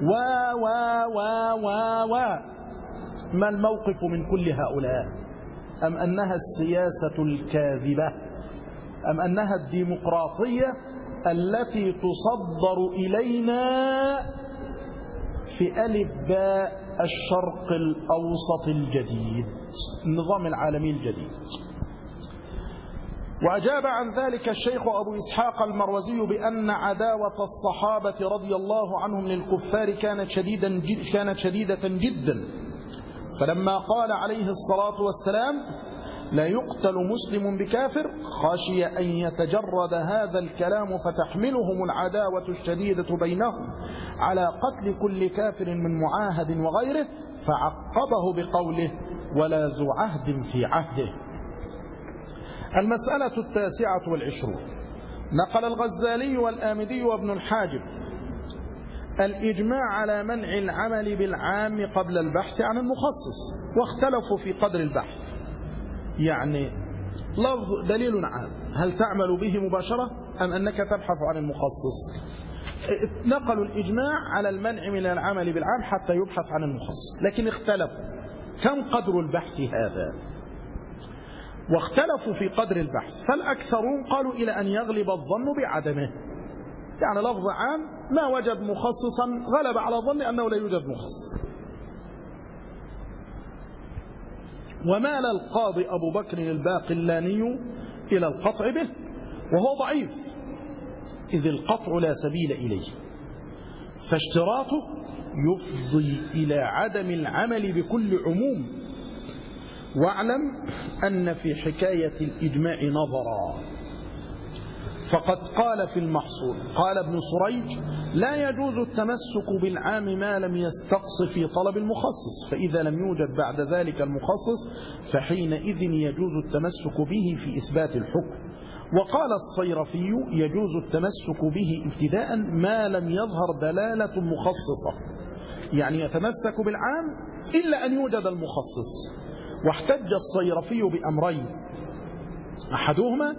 ما الموقف من كل هؤلاء؟ أم أنها السياسة الكاذبة، أم أنها الديمقراطية التي تصدر إلينا في ألف باء الشرق الأوسط الجديد، النظام العالمي الجديد؟ وأجاب عن ذلك الشيخ أبو إسحاق المروزي بأن عداوة الصحابة رضي الله عنهم للكفار كانت شديدة جدا، فلما قال عليه الصلاة والسلام لا يقتل مسلم بكافر خشي أن يتجرد هذا الكلام فتحملهم العداوة الشديدة بينهم على قتل كل كافر من معاهد وغيره، فعقبه بقوله ولا ذو عهد في عهده. المسألة 29 نقل الغزالي والآمدي وابن الحاجب الإجماع على منع العمل بالعام قبل البحث عن المخصص، واختلفوا في قدر البحث. يعني لفظ دليل عام هل تعمل به مباشرة أم أنك تبحث عن المخصص؟ نقلوا الإجماع على المنع من العمل بالعام حتى يبحث عن المخصص، لكن اختلفوا كم قدر البحث هذا، واختلفوا في قدر البحث، فالأكثرون قالوا إلى أن يغلب الظن بعدمه، يعني لفظ عام ما وجد مخصصا غلب على ظن أنه لا يوجد مخصص. ومال القاضي أبو بكر الباقلاني إلى القطع به، وهو ضعيف إذ القطع لا سبيل إليه، فاشتراطه يفضي إلى عدم العمل بكل عموم. واعلم أن في حكاية الإجماع نظرا، فقد قال في المحصول قال ابن سريج لا يجوز التمسك بالعام ما لم يستقص في طلب المخصص، فإذا لم يوجد بعد ذلك المخصص فحينئذ يجوز التمسك به في إثبات الحكم. وقال الصيرفي يجوز التمسك به ابتداء ما لم يظهر دلالة مخصصة، يعني يتمسك بالعام إلا أن يوجد المخصص. واحتج الصيرفي بأمرين، أحدهما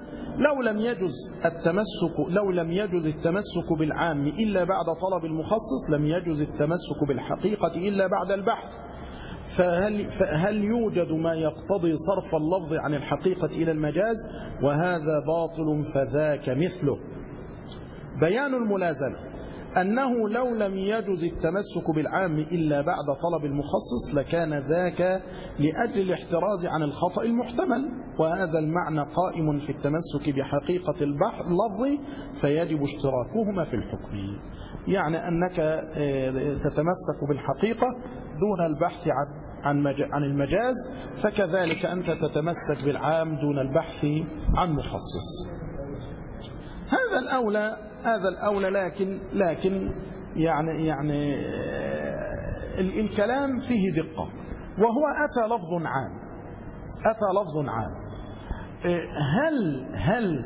لو لم يجز التمسك بالعام إلا بعد طلب المخصص لم يجز التمسك بالحقيقة إلا بعد البحث، فهل يوجد ما يقتضي صرف اللفظ عن الحقيقة إلى المجاز؟ وهذا باطل فذاك مثله. بيان الملازمة أنه لو لم يجز التمسك بالعام إلا بعد طلب المخصص لكان ذاك لأجل الاحتراز عن الخطأ المحتمل، وهذا المعنى قائم في التمسك بحقيقة اللفظ فيجب اشتراكهما في الحكم، يعني أنك تتمسك بالحقيقة دون البحث عن المجاز، فكذلك أنت تتمسك بالعام دون البحث عن مخصص. هذا الأولى لكن يعني الكلام فيه دقة، وهو أتى لفظ عام. هل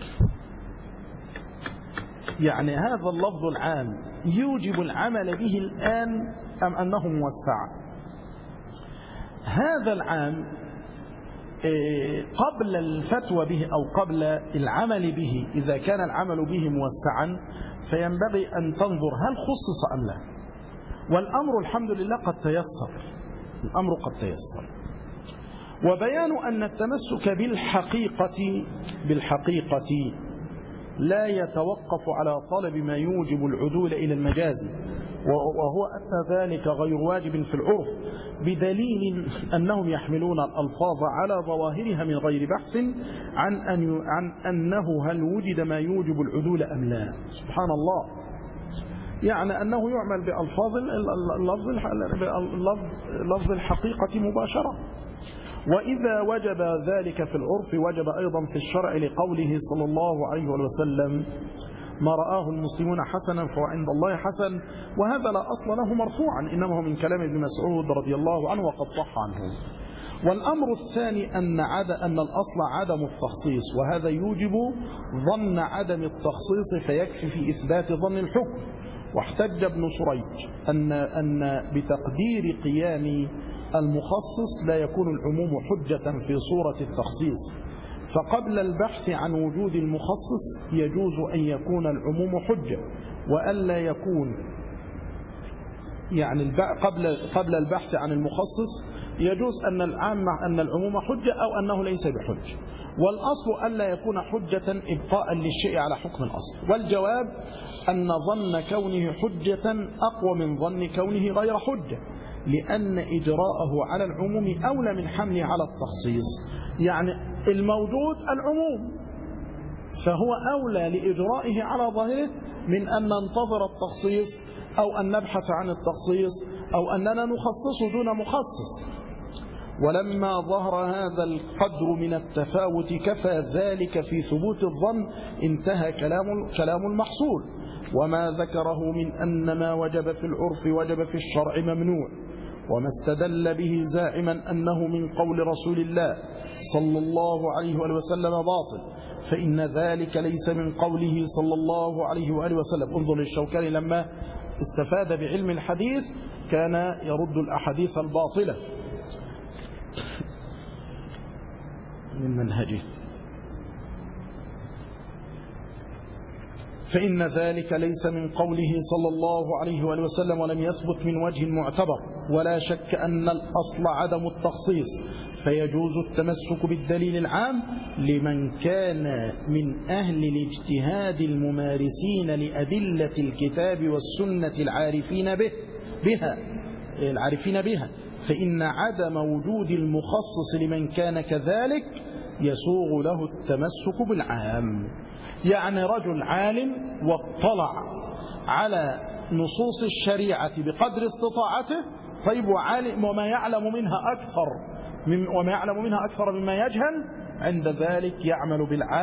يعني هذا اللفظ العام يوجب العمل به الآن أم أنه موسع؟ هذا العام قبل الفتوى به أو قبل العمل به، إذا كان العمل به موسعا فينبغي أن تنظر هل خصص أم لا. والأمر الحمد لله قد تيسر، الأمر قد تيسر. وبيان أن التمسك بالحقيقة لا يتوقف على طلب ما يوجب العدول إلى المجاز، وهو أن ذلك غير واجب في العرف، بدليل أنهم يحملون الألفاظ على ظواهرها من غير بحث عن أنه هل وجد ما يوجب العدول أم لا. سبحان الله، يعني أنه يعمل بألفاظ لفظ الحقيقة مباشرة. وإذا وجب ذلك في العرف وجب أيضا في الشرع، لقوله صلى الله عليه وسلم: ما رآه المسلمون حسنا فهو عند الله حسن. وهذا لا أصل له مرفوعا، إنما هو من كلام ابن مسعود رضي الله عنه وقد صح عنه. والأمر الثاني أن الأصل عدم التخصيص، وهذا يوجب ظن عدم التخصيص فيكفي في إثبات ظن الحكم. واحتج ابن سريج أن بتقدير قيام المخصص لا يكون العموم حجة في صورة التخصيص، فقبل البحث عن وجود المخصص يجوز أن يكون العموم حجة، وألا يكون يعني قبل البحث عن المخصص يجوز أن العموم حجة أو أنه ليس بحجة. والأصل ألا يكون حجة إبقاء للشيء على حكم الأصل. والجواب أن ظن كونه حجة أقوى من ظن كونه غير حجة، لأن إجراءه على العموم أولى من حمله على التخصيص. يعني الموجود العموم، فهو أولى لإجرائه على ظاهره من أن ننتظر التخصيص أو أن نبحث عن التخصيص أو أننا نخصصه دون مخصص. ولما ظهر هذا القدر من التفاوت كفى ذلك في ثبوت الظن، انتهى كلام المحصول. وما ذكره من أن ما وجب في العرف وجب في الشرع ممنوع، وما استدل به زاعما أنه من قول رسول الله صلى الله عليه وآله وسلم باطل، فإن ذلك ليس من قوله صلى الله عليه وآله وسلم. انظر للشوكاني لما استفاد بعلم الحديث كان يرد الأحاديث الباطلة من منهجه. فإن ذلك ليس من قوله صلى الله عليه وآله وسلم ولم يثبت من وجه معتبر. ولا شك أن الأصل عدم التخصيص، فيجوز التمسك بالدليل العام لمن كان من أهل الاجتهاد الممارسين لأدلة الكتاب والسنة العارفين بها، فإن عدم وجود المخصص لمن كان كذلك يسوغ له التمسك بالعام. يعني رجل عالم واطلع على نصوص الشريعة بقدر استطاعته، طيب وعالم وما يعلم منها أكثر مما يجهل، عند ذلك يعمل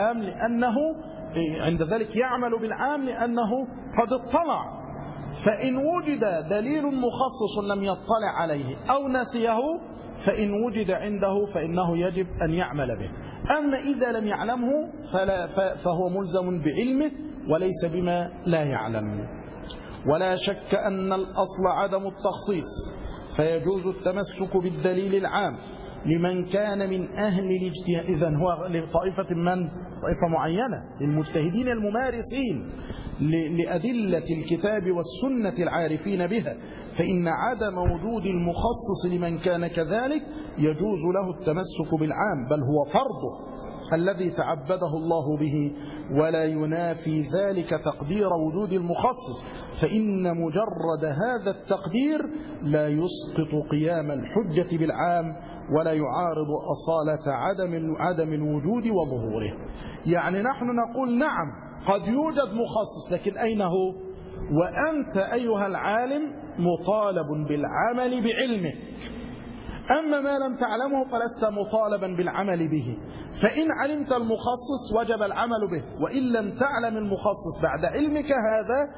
بالعام لأنه قد اطلع. فإن وجد دليل مخصص لم يطلع عليه أو نسيه، فإن وجد عنده فإنه يجب أن يعمل به. أما إذا لم يعلمه فهو ملزم بعلمه وليس بما لا يعلم. ولا شك أن الأصل عدم التخصيص، فيجوز التمسك بالدليل العام لمن كان من أهل الاجتهاد. إذن هو لطائفة طائفة معينة، للمجتهدين الممارسين لأدلة الكتاب والسنة العارفين بها، فإن عدم وجود المخصص لمن كان كذلك يجوز له التمسك بالعام، بل هو فرضه الذي تعبده الله به. ولا ينافي ذلك تقدير وجود المخصص، فإن مجرد هذا التقدير لا يسقط قيام الحجة بالعام ولا يعارض أصالة عدم الوجود وظهوره. يعني نحن نقول نعم قد يوجد مخصص، لكن أين هو؟ وأنت أيها العالم مطالب بالعمل بعلمك. أما ما لم تعلمه فلست مطالبا بالعمل به. فإن علمت المخصص وجب العمل به، وإن لم تعلم المخصص بعد علمك هذا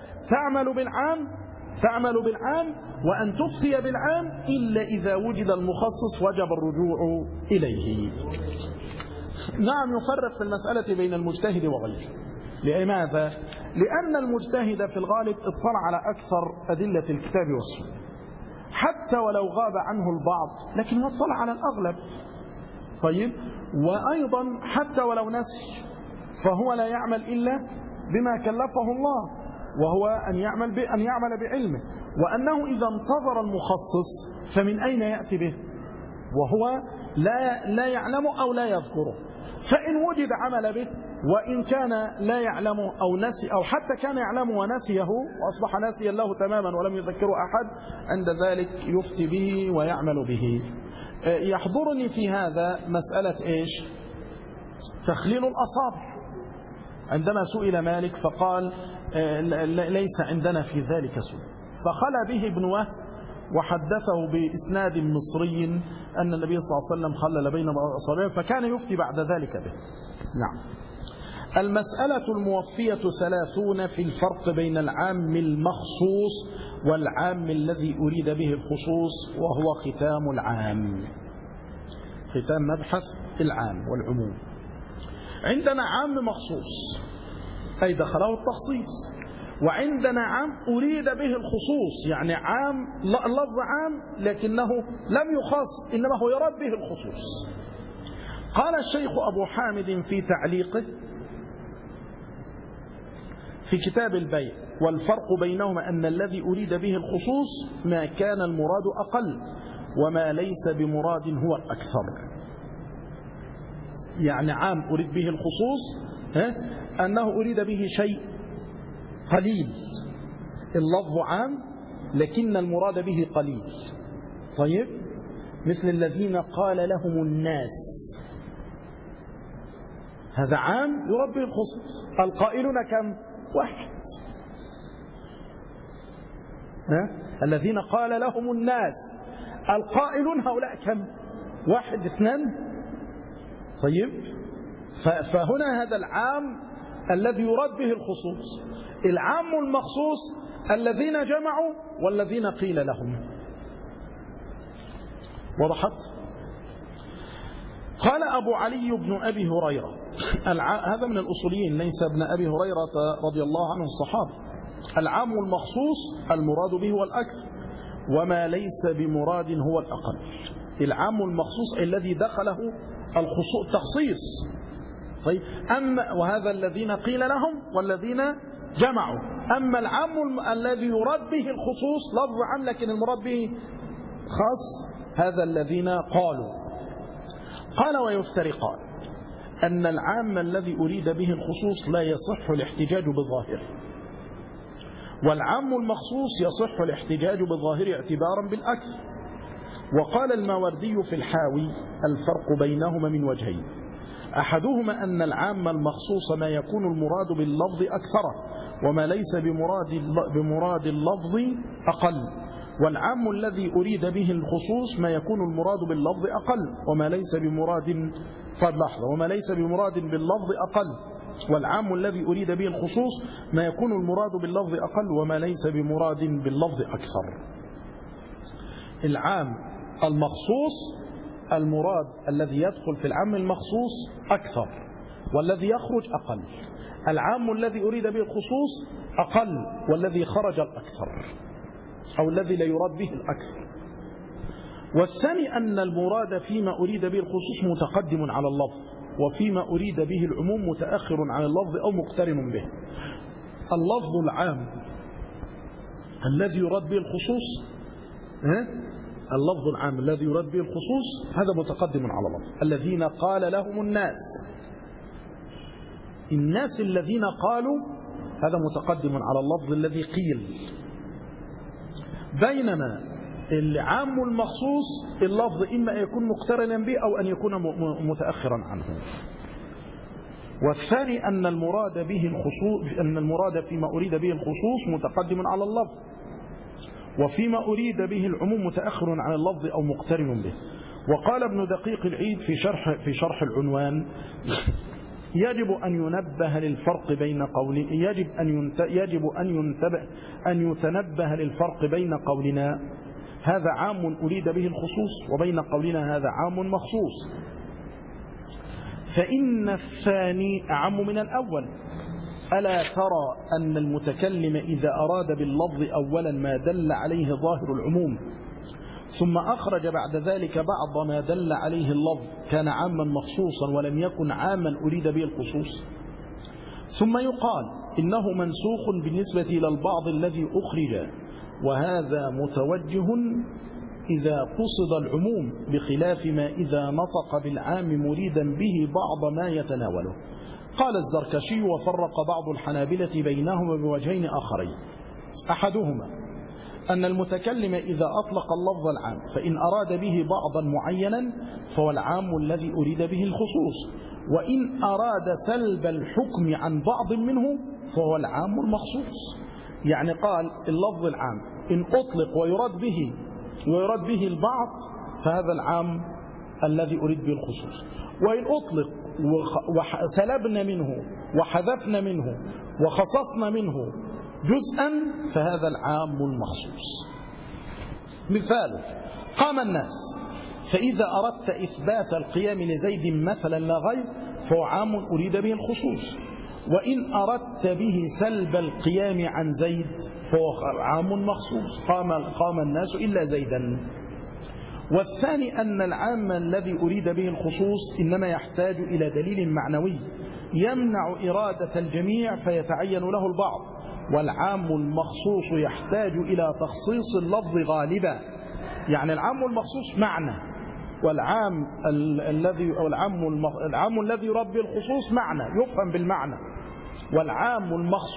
تعمل بالعام وأن تفتي بالعام، إلا إذا وجد المخصص وجب الرجوع إليه. نعم، يفرق في المسألة بين المجتهد وغيره. لماذا؟ لأن المجتهد في الغالب اطلع على أكثر أدلة الكتاب والسنة، حتى ولو غاب عنه البعض لكن اطلع على الأغلب. طيب، وأيضا حتى ولو نسي فهو لا يعمل إلا بما كلفه الله، وهو أن يعمل بعلمه، وأنه إذا انتظر المخصص فمن أين يأتي به وهو لا يعلمه أو لا يذكره؟ فإن وجد عمل به، وإن كان لا يعلمه أو نسي، أو حتى كان يعلمه ونسيه وأصبح ناسيا له تماما ولم يذكره أحد، عند ذلك يفتي به ويعمل به. يحضرني في هذا مسألة إيش؟ تخليل الأصابع. عندما سئل مالك فقال ليس عندنا في ذلك سوء، فخلى به ابن وهب وحدثه بإسناد مصري أن النبي صلى الله عليه وسلم خلل بين أصابعه، فكان يفتي بعد ذلك به. نعم. المسألة الموفية 30 في الفرق بين العام المخصوص والعام الذي أريد به الخصوص، وهو ختام العام، ختام مبحث العام والعموم. عندنا عام مخصوص أي دخله التخصيص، وعندنا عام أريد به الخصوص، يعني عام لفظ عام لكنه لم يخص إنما هو يراد به الخصوص. قال الشيخ أبو حامد في تعليقه في كتاب البيع: والفرق بينهما أن الذي أريد به الخصوص ما كان المراد أقل، وما ليس بمراد هو الأكثر. يعني عام أريد به الخصوص أنه أريد به شيء قليل، اللفظ عام لكن المراد به قليل. طيب، مثل الذين قال لهم الناس، هذا عام يراد به الخصوص. القائلون كم؟ واحد. الذين قال لهم الناس، القائلون هؤلاء كم؟ واحد، اثنان. طيب، فهنا هذا العام الذي يراد به الخصوص. العام المخصوص الذين جمعوا والذين قيل لهم. وضحت؟ قال أبو علي بن أبي هريرة، هذا من الأصوليين ليس ابن أبي هريرة رضي الله عنه الصحابي: العام المخصوص المراد به هو الأكثر، وما ليس بمراد هو الأقل. العام المخصوص الذي دخله التخصيص. طيب، وهذا الذين قيل لهم والذين جمعوا. أما العام الذي يراد به الخصوص لفظ عام لكن المراد به خاص، هذا الذين قالوا. قال: ويفترقان، أن العام الذي أريد به الخصوص لا يصح الاحتجاج بالظاهر، والعام المخصوص يصح الاحتجاج بالظاهر اعتبارا بالأكثر. وقال الماوردي في الحاوي: الفرق بينهما من وجهين: أحدهما أن العام المخصوص ما يكون المراد باللفظ أكثره، وما ليس بمراد اللفظ أقل، والعام الذي أريد به الخصوص ما يكون المراد باللفظ أقل، وما ليس بمراد وما ليس بمراد باللفظ أقل، والعام الذي أريد به الخصوص ما يكون المراد باللفظ أقل، وما ليس بمراد باللفظ أكثر. العام المخصوص المراد الذي يدخل في العام المخصوص أكثر، والذي يخرج أقل. العام الذي أريد به الخصوص أقل، والذي خرج الأكثر، أو الذي لا يراد به الأكثر. والثاني أن المراد فيما أريد به الخصوص متقدم على اللفظ، وفيما أريد به العموم متأخر عن اللفظ أو مقترن به. اللفظ العام الذي يراد به الخصوص، اللفظ العام الذي يراد به الخصوص هذا متقدم على اللفظ. الذين قال لهم الناس الذين قالوا، هذا متقدم على اللفظ الذي قيل. بينما العام المخصوص اللفظ إما أن يكون مقترنا به أو أن يكون متأخرا عنه. والثاني أن المراد فيما أريد به الخصوص متقدم على اللفظ، وفيما أريد به العموم متأخر عن اللفظ أو مقترن به. وقال ابن دقيق العيد في شرح العنوان: يجب أن ينبه للفرق بين قولنا يتنبه للفرق بين قولنا هذا عام أريد به الخصوص وبين قولنا هذا عام مخصوص، فإن الثاني أعم من الأول. ألا ترى أن المتكلم إذا أراد باللفظ أولا ما دل عليه ظاهر العموم، ثم أخرج بعد ذلك بعض ما دل عليه اللفظ كان عاما مخصوصا ولم يكن عاما أريد به الخصوص. ثم يقال إنه منسوخ بالنسبة إلى البعض الذي أخرج، وهذا متوجه إذا قصد العموم، بخلاف ما إذا نطق بالعام مريدا به بعض ما يتناوله. قال الزركشي: وفرق بعض الحنابلة بينهما بوجهين آخرين، أحدهما أن المتكلم إذا أطلق اللفظ العام فإن أراد به بعضا معينا فهو العام الذي أريد به الخصوص، وإن أراد سلب الحكم عن بعض منه فهو العام المخصوص. يعني قال اللفظ العام إن أطلق ويراد به البعض فهذا العام الذي أريد به الخصوص، وإن أطلق وسلبنا منه وحذفنا منه وخصصنا منه جزءا فهذا العام المخصوص. مثال: قام الناس، فإذا أردت إثبات القيام لزيد مثلا لا غير فهو عام أريد به الخصوص، وإن أردت به سلب القيام عن زيد فهو عام مخصوص، قام الناس إلا زيدا. والثاني أن العام الذي أريد به الخصوص إنما يحتاج إلى دليل معنوي يمنع إرادة الجميع فيتعين له البعض، والعام المخصوص يحتاج إلى تخصيص اللفظ غالبا. يعني العام المخصوص معنى، والعام العام الذي يراد به الخصوص معنى يفهم بالمعنى، والعام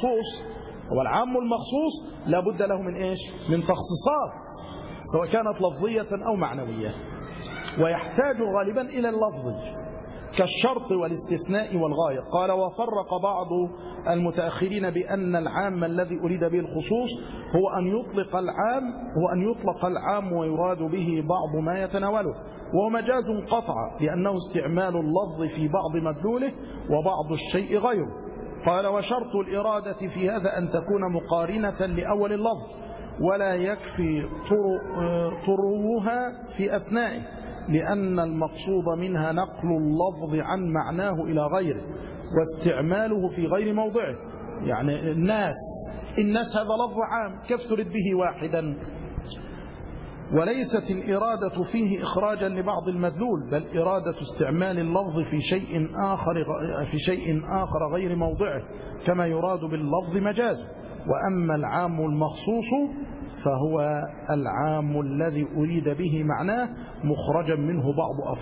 المخصوص لا بد له من إيش؟ من تخصيصات سواء كانت لفظية أو معنوية، ويحتاج غالبا إلى اللفظ كالشرط والاستثناء والغاية. قال: وفرق بعض المتأخرين بأن العام الذي أريد به الخصوص هو أن يطلق العام ويراد به بعض ما يتناوله، وهو مجاز قطع لأنه استعمال اللفظ في بعض مدلوله وبعض الشيء غيره. قال: وشرط الإرادة في هذا أن تكون مقارنة لأول اللفظ ولا يكفي طروها في أثنائه، لأن المقصود منها نقل اللفظ عن معناه إلى غيره واستعماله في غير موضعه. يعني الناس هذا لفظ عام، كيف تريد به واحدا؟ وليست الإرادة فيه إخراجا لبعض المدلول، بل إرادة استعمال اللفظ في شيء آخر غير موضعه، كما يراد باللفظ مجاز. وأما العام المخصوص فهو العام الذي أريد به معناه مخرجا منه بعض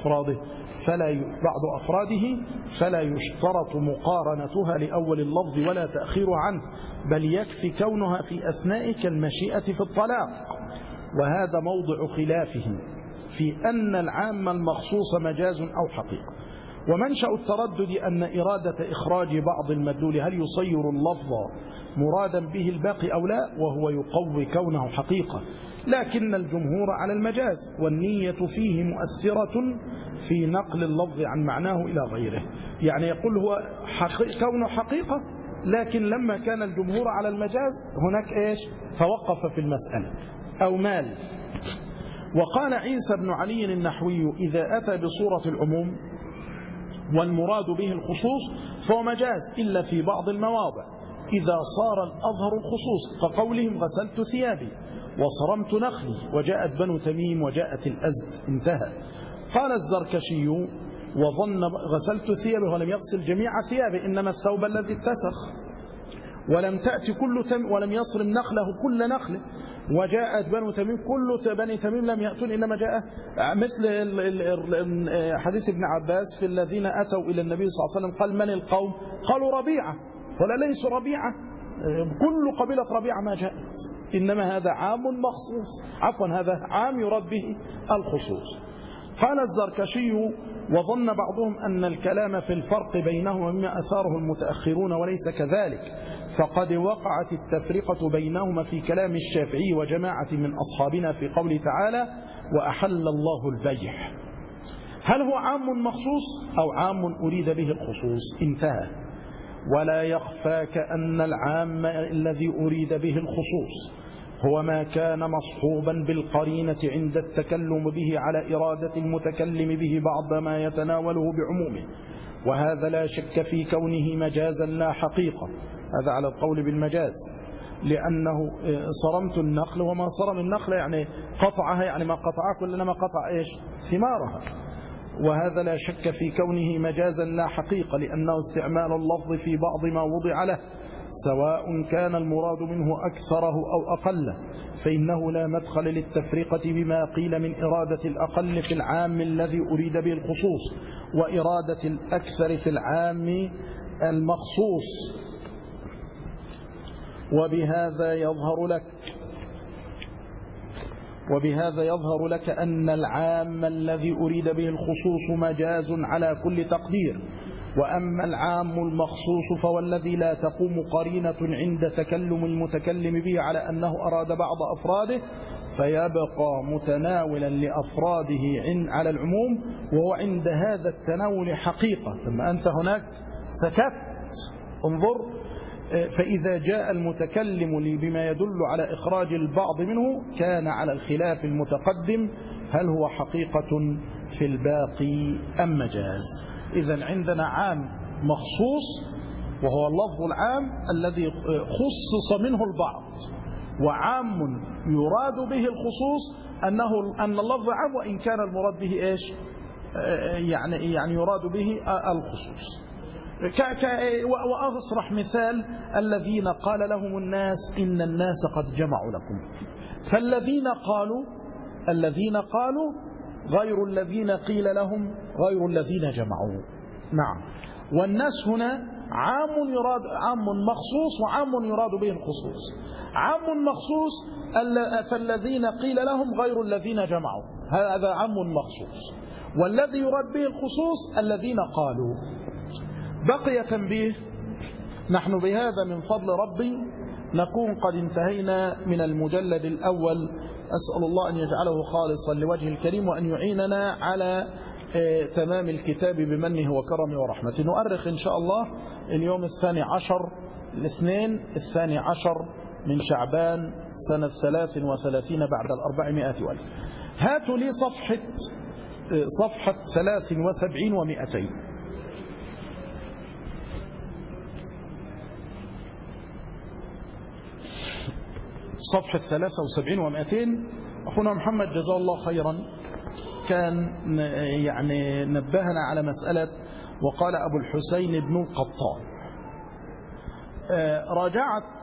أفراده فلا يشترط مقارنتها لأول اللفظ ولا تأخير عنه، بل يكفي كونها في أثناء كالمشيئة في الطلاق. وهذا موضع خلافهم في أن العام المخصوص مجاز أو حقيقة. ومنشأ التردد أن إرادة إخراج بعض المدلول هل يصير اللفظ مرادا به الباقي أو لا، وهو يقوي كونه حقيقة، لكن الجمهور على المجاز، والنية فيه مؤثرة في نقل اللفظ عن معناه إلى غيره. يعني يقول هو كونه حقيقة، لكن لما كان الجمهور على المجاز هناك إيش؟ توقف في المسألة أو مال. وقال عيسى بن علي النحوي: إذا أتى بصورة العموم والمراد به الخصوص فهو مجاز إلا في بعض المواضع إذا صار الأظهر الخصوص، كقولهم: غسلت ثيابي وصرمت نخلي وجاءت بنو تميم وجاءت الأزد. انتهى. قال الزركشي: وظن غسلت ثيابي ولم يغسل جميع ثيابه، إنما الثوب الذي اتسخ، ولم تأتي ولم يصرم نخله كل نخله، وجاءت بنو تميم كل بني تميم لم يأتون، إنما جاء مثل حديث ابن عباس في الذين أتوا إلى النبي صلى الله عليه وسلم قال: من القوم؟ قالوا: ربيعة. ولا ليسوا ربيعة، كل قبيلة ربيعة ما جاءت، إنما هذا عام مخصوص، هذا عام يراد به الخصوص. قال الزركشي: وظن بعضهم أن الكلام في الفرق بينهما مما أثاره المتأخرون، وليس كذلك، فقد وقعت التفرقة بينهما في كلام الشافعي وجماعة من أصحابنا في قوله تعالى: وأحل الله البيع. هل هو عام مخصوص أو عام أريد به الخصوص؟ انتهى. ولا يخفاك أن العام الذي أريد به الخصوص هو ما كان مصحوبا بالقرينة عند التكلم به على إرادة المتكلم به بعض ما يتناوله بعمومه، وهذا لا شك في كونه مجازا لا حقيقة، هذا على القول بالمجاز. لأنه صرمت النخل، وما صرم النخل يعني قطعها، يعني ما قطعها كلنا ما قطع إيش ثمارها. وهذا لا شك في كونه مجازا لا حقيقة، لأنه استعمال اللفظ في بعض ما وضع له سواء كان المراد منه أكثره أو أقله، فإنه لا مدخل للتفرقة بما قيل من إرادة الأقل في العام الذي أريد به الخصوص وإرادة الأكثر في العام المخصوص. وبهذا يظهر لك أن العام الذي أريد به الخصوص مجاز على كل تقدير، وأما العام المخصوص فهو الذي لا تقوم قرينة عند تكلم المتكلم به على أنه أراد بعض أفراده، فيبقى متناولا لأفراده على العموم، وهو عند هذا التناول حقيقة. ثم أنت هناك سكت، انظر، فإذا جاء المتكلم لي بما يدل على إخراج البعض منه كان على الخلاف المتقدم، هل هو حقيقة في الباقي أم مجاز؟ إذن عندنا عام مخصوص وهو اللفظ العام الذي خصص منه البعض، وعام يراد به الخصوص أن اللفظ عام وإن كان المراد به إيش؟ يعني يراد به الخصوص. وأصرح مثال الذين قال لهم الناس إن الناس قد جمعوا لكم، الذين قالوا غير الذين قيل لهم غير الذين جمعوا. نعم، والناس هنا عام مخصوص وعام يراد به الخصوص. عام مخصوص فالذين قيل لهم غير الذين جمعوا، هذا عام مخصوص، والذي يراد به الخصوص الذين قالوا. بقي تنبيه، نحن بهذا من فضل ربي نكون قد انتهينا من المجلد الأول. أسأل الله أن يجعله خالصا لوجه الكريم، وأن يعيننا على تمام الكتاب بمنه وكرمه ورحمته. نؤرخ إن شاء الله اليوم 12 الاثنين 12 من شعبان سنة 33 بعد 400 ألف. هاتوا لي صفحة 73 و200. صفحة 73 و200. أخونا محمد جزاه الله خيرا كان يعني نبهنا على مسألة وقال أبو الحسين ابن القطان. راجعت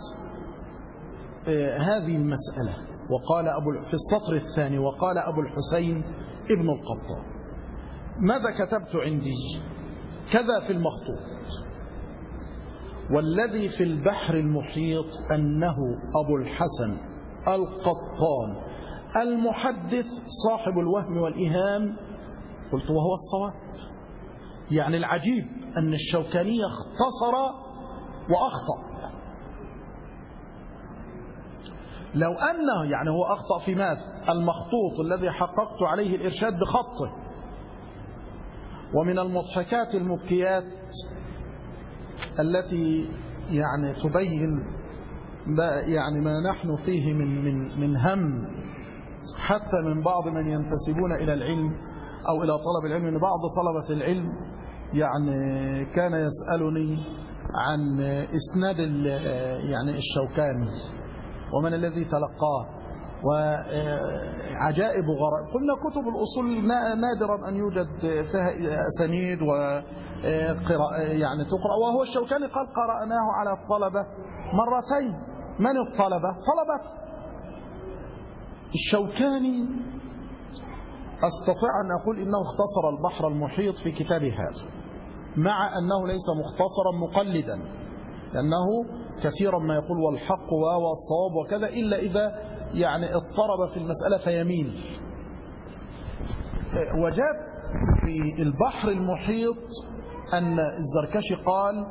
هذه المسألة وقال في السطر الثاني وقال أبو الحسين ابن القطان. ماذا كتبت عندي؟ كذا في المخطوط. والذي في البحر المحيط أنه أبو الحسن القطان المحدث صاحب الوهم والإيهام. قلت وهو الصواب. يعني العجيب أن الشوكاني اختصر وأخطأ. لو أنه يعني هو أخطأ في ماذا؟ المخطوط الذي حققت عليه الإرشاد بخطه. ومن المضحكات المبكيات التي يعني تبين يعني ما نحن فيه من هم حتى من بعض من ينتسبون إلى العلم أو إلى طلب العلم. من بعض طلبة العلم يعني كان يسألني عن إسناد يعني الشوكاني ومن الذي تلقاه وعجائب غرائب. قلنا كتب الأصول نادرا أن يوجد فيها أسانيد يعني تقرأ، وهو الشوكاني قال قرأناه على الطلبة مرتين. من الطلبة؟ طلبة الشوكاني. أستطيع أن أقول إنه اختصر البحر المحيط في كتابه هذا، مع أنه ليس مختصرا مقلدا، لأنه كثيرا ما يقول والحق والصواب وكذا، إلا إذا يعني اضطرب في المسألة فيميل. وجاء في البحر المحيط أن الزركشي قال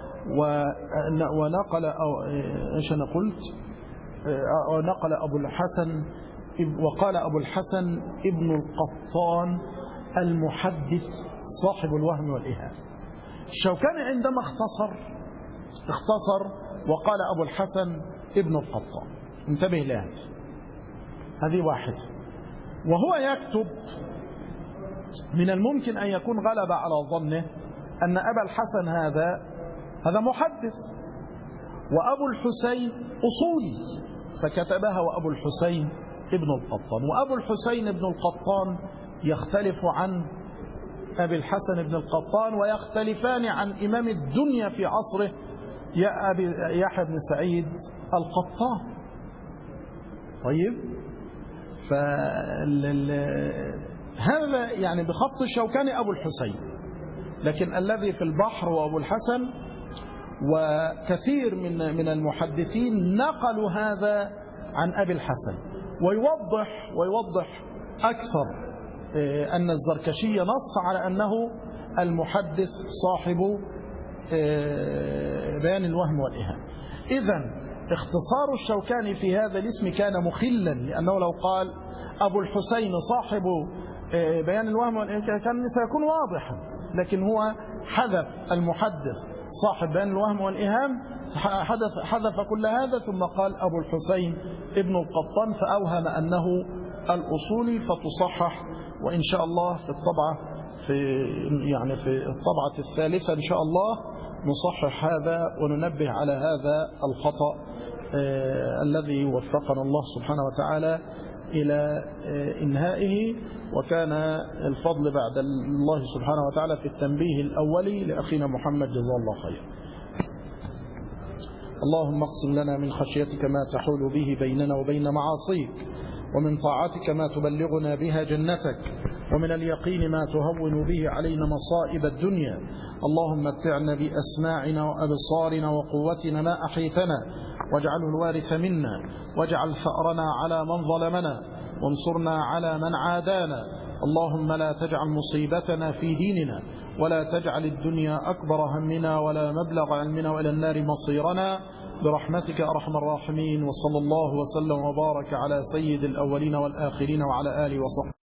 ونقل إيش أنا قلت ونقل أبو الحسن وقال أبو الحسن ابن القطان المحدث صاحب الوهم والإيهام. الشوكاني عندما اختصر وقال أبو الحسن ابن القطان. انتبه لهذا، هذه واحدة. وهو يكتب من الممكن أن يكون غلب على ظنه أن أبا الحسن هذا محدث، وأبو الحسين أصولي فكتبها وأبو الحسين ابن القطان. وأبو الحسين ابن القطان يختلف عن أبي الحسن ابن القطان، ويختلفان عن إمام الدنيا في عصره يحيى بن سعيد القطان. طيب، هذا يعني بخط الشوكاني أبو الحسين، لكن الذي في البحر وأبو الحسن، وكثير من المحدثين نقلوا هذا عن أبي الحسن. ويوضح أكثر أن الزركشي نص على أنه المحدث صاحب بيان الوهم والإيهام. إذن اختصار الشوكاني في هذا الاسم كان مخلا، لأنه لو قال أبو الحسين صاحب بيان الوهم والإيهام كان سيكون واضحا، لكن هو حذف المحدث صاحب بيان الوهم والإيهام، حذف كل هذا ثم قال أبو الحسين ابن القطان، فأوهم أنه الأصولي، فتصحح. وإن شاء الله في الطبعة الثالثة إن شاء الله نصحح هذا وننبه على هذا الخطأ الذي وفقنا الله سبحانه وتعالى إلى إنهائه. وكان الفضل بعد الله سبحانه وتعالى في التنبيه الأولي لأخينا محمد جزاه الله خير. اللهم اقسم لنا من خشيتك ما تحول به بيننا وبين معاصيك، ومن طاعتك ما تبلغنا بها جنتك، ومن اليقين ما تهون به علينا مصائب الدنيا. اللهم متعنا بأسماعنا وأبصارنا وقوتنا ما أحيتنا، واجعله الوارث منا، واجعل ثأرنا على من ظلمنا، وانصرنا على من عادانا. اللهم لا تجعل مصيبتنا في ديننا، ولا تجعل الدنيا أكبر همنا ولا مبلغ علمنا وإلى النار مصيرنا، برحمتك أرحم الراحمين. وصلى الله وسلم وبارك على سيد الأولين والآخرين وعلى آله وصحبه.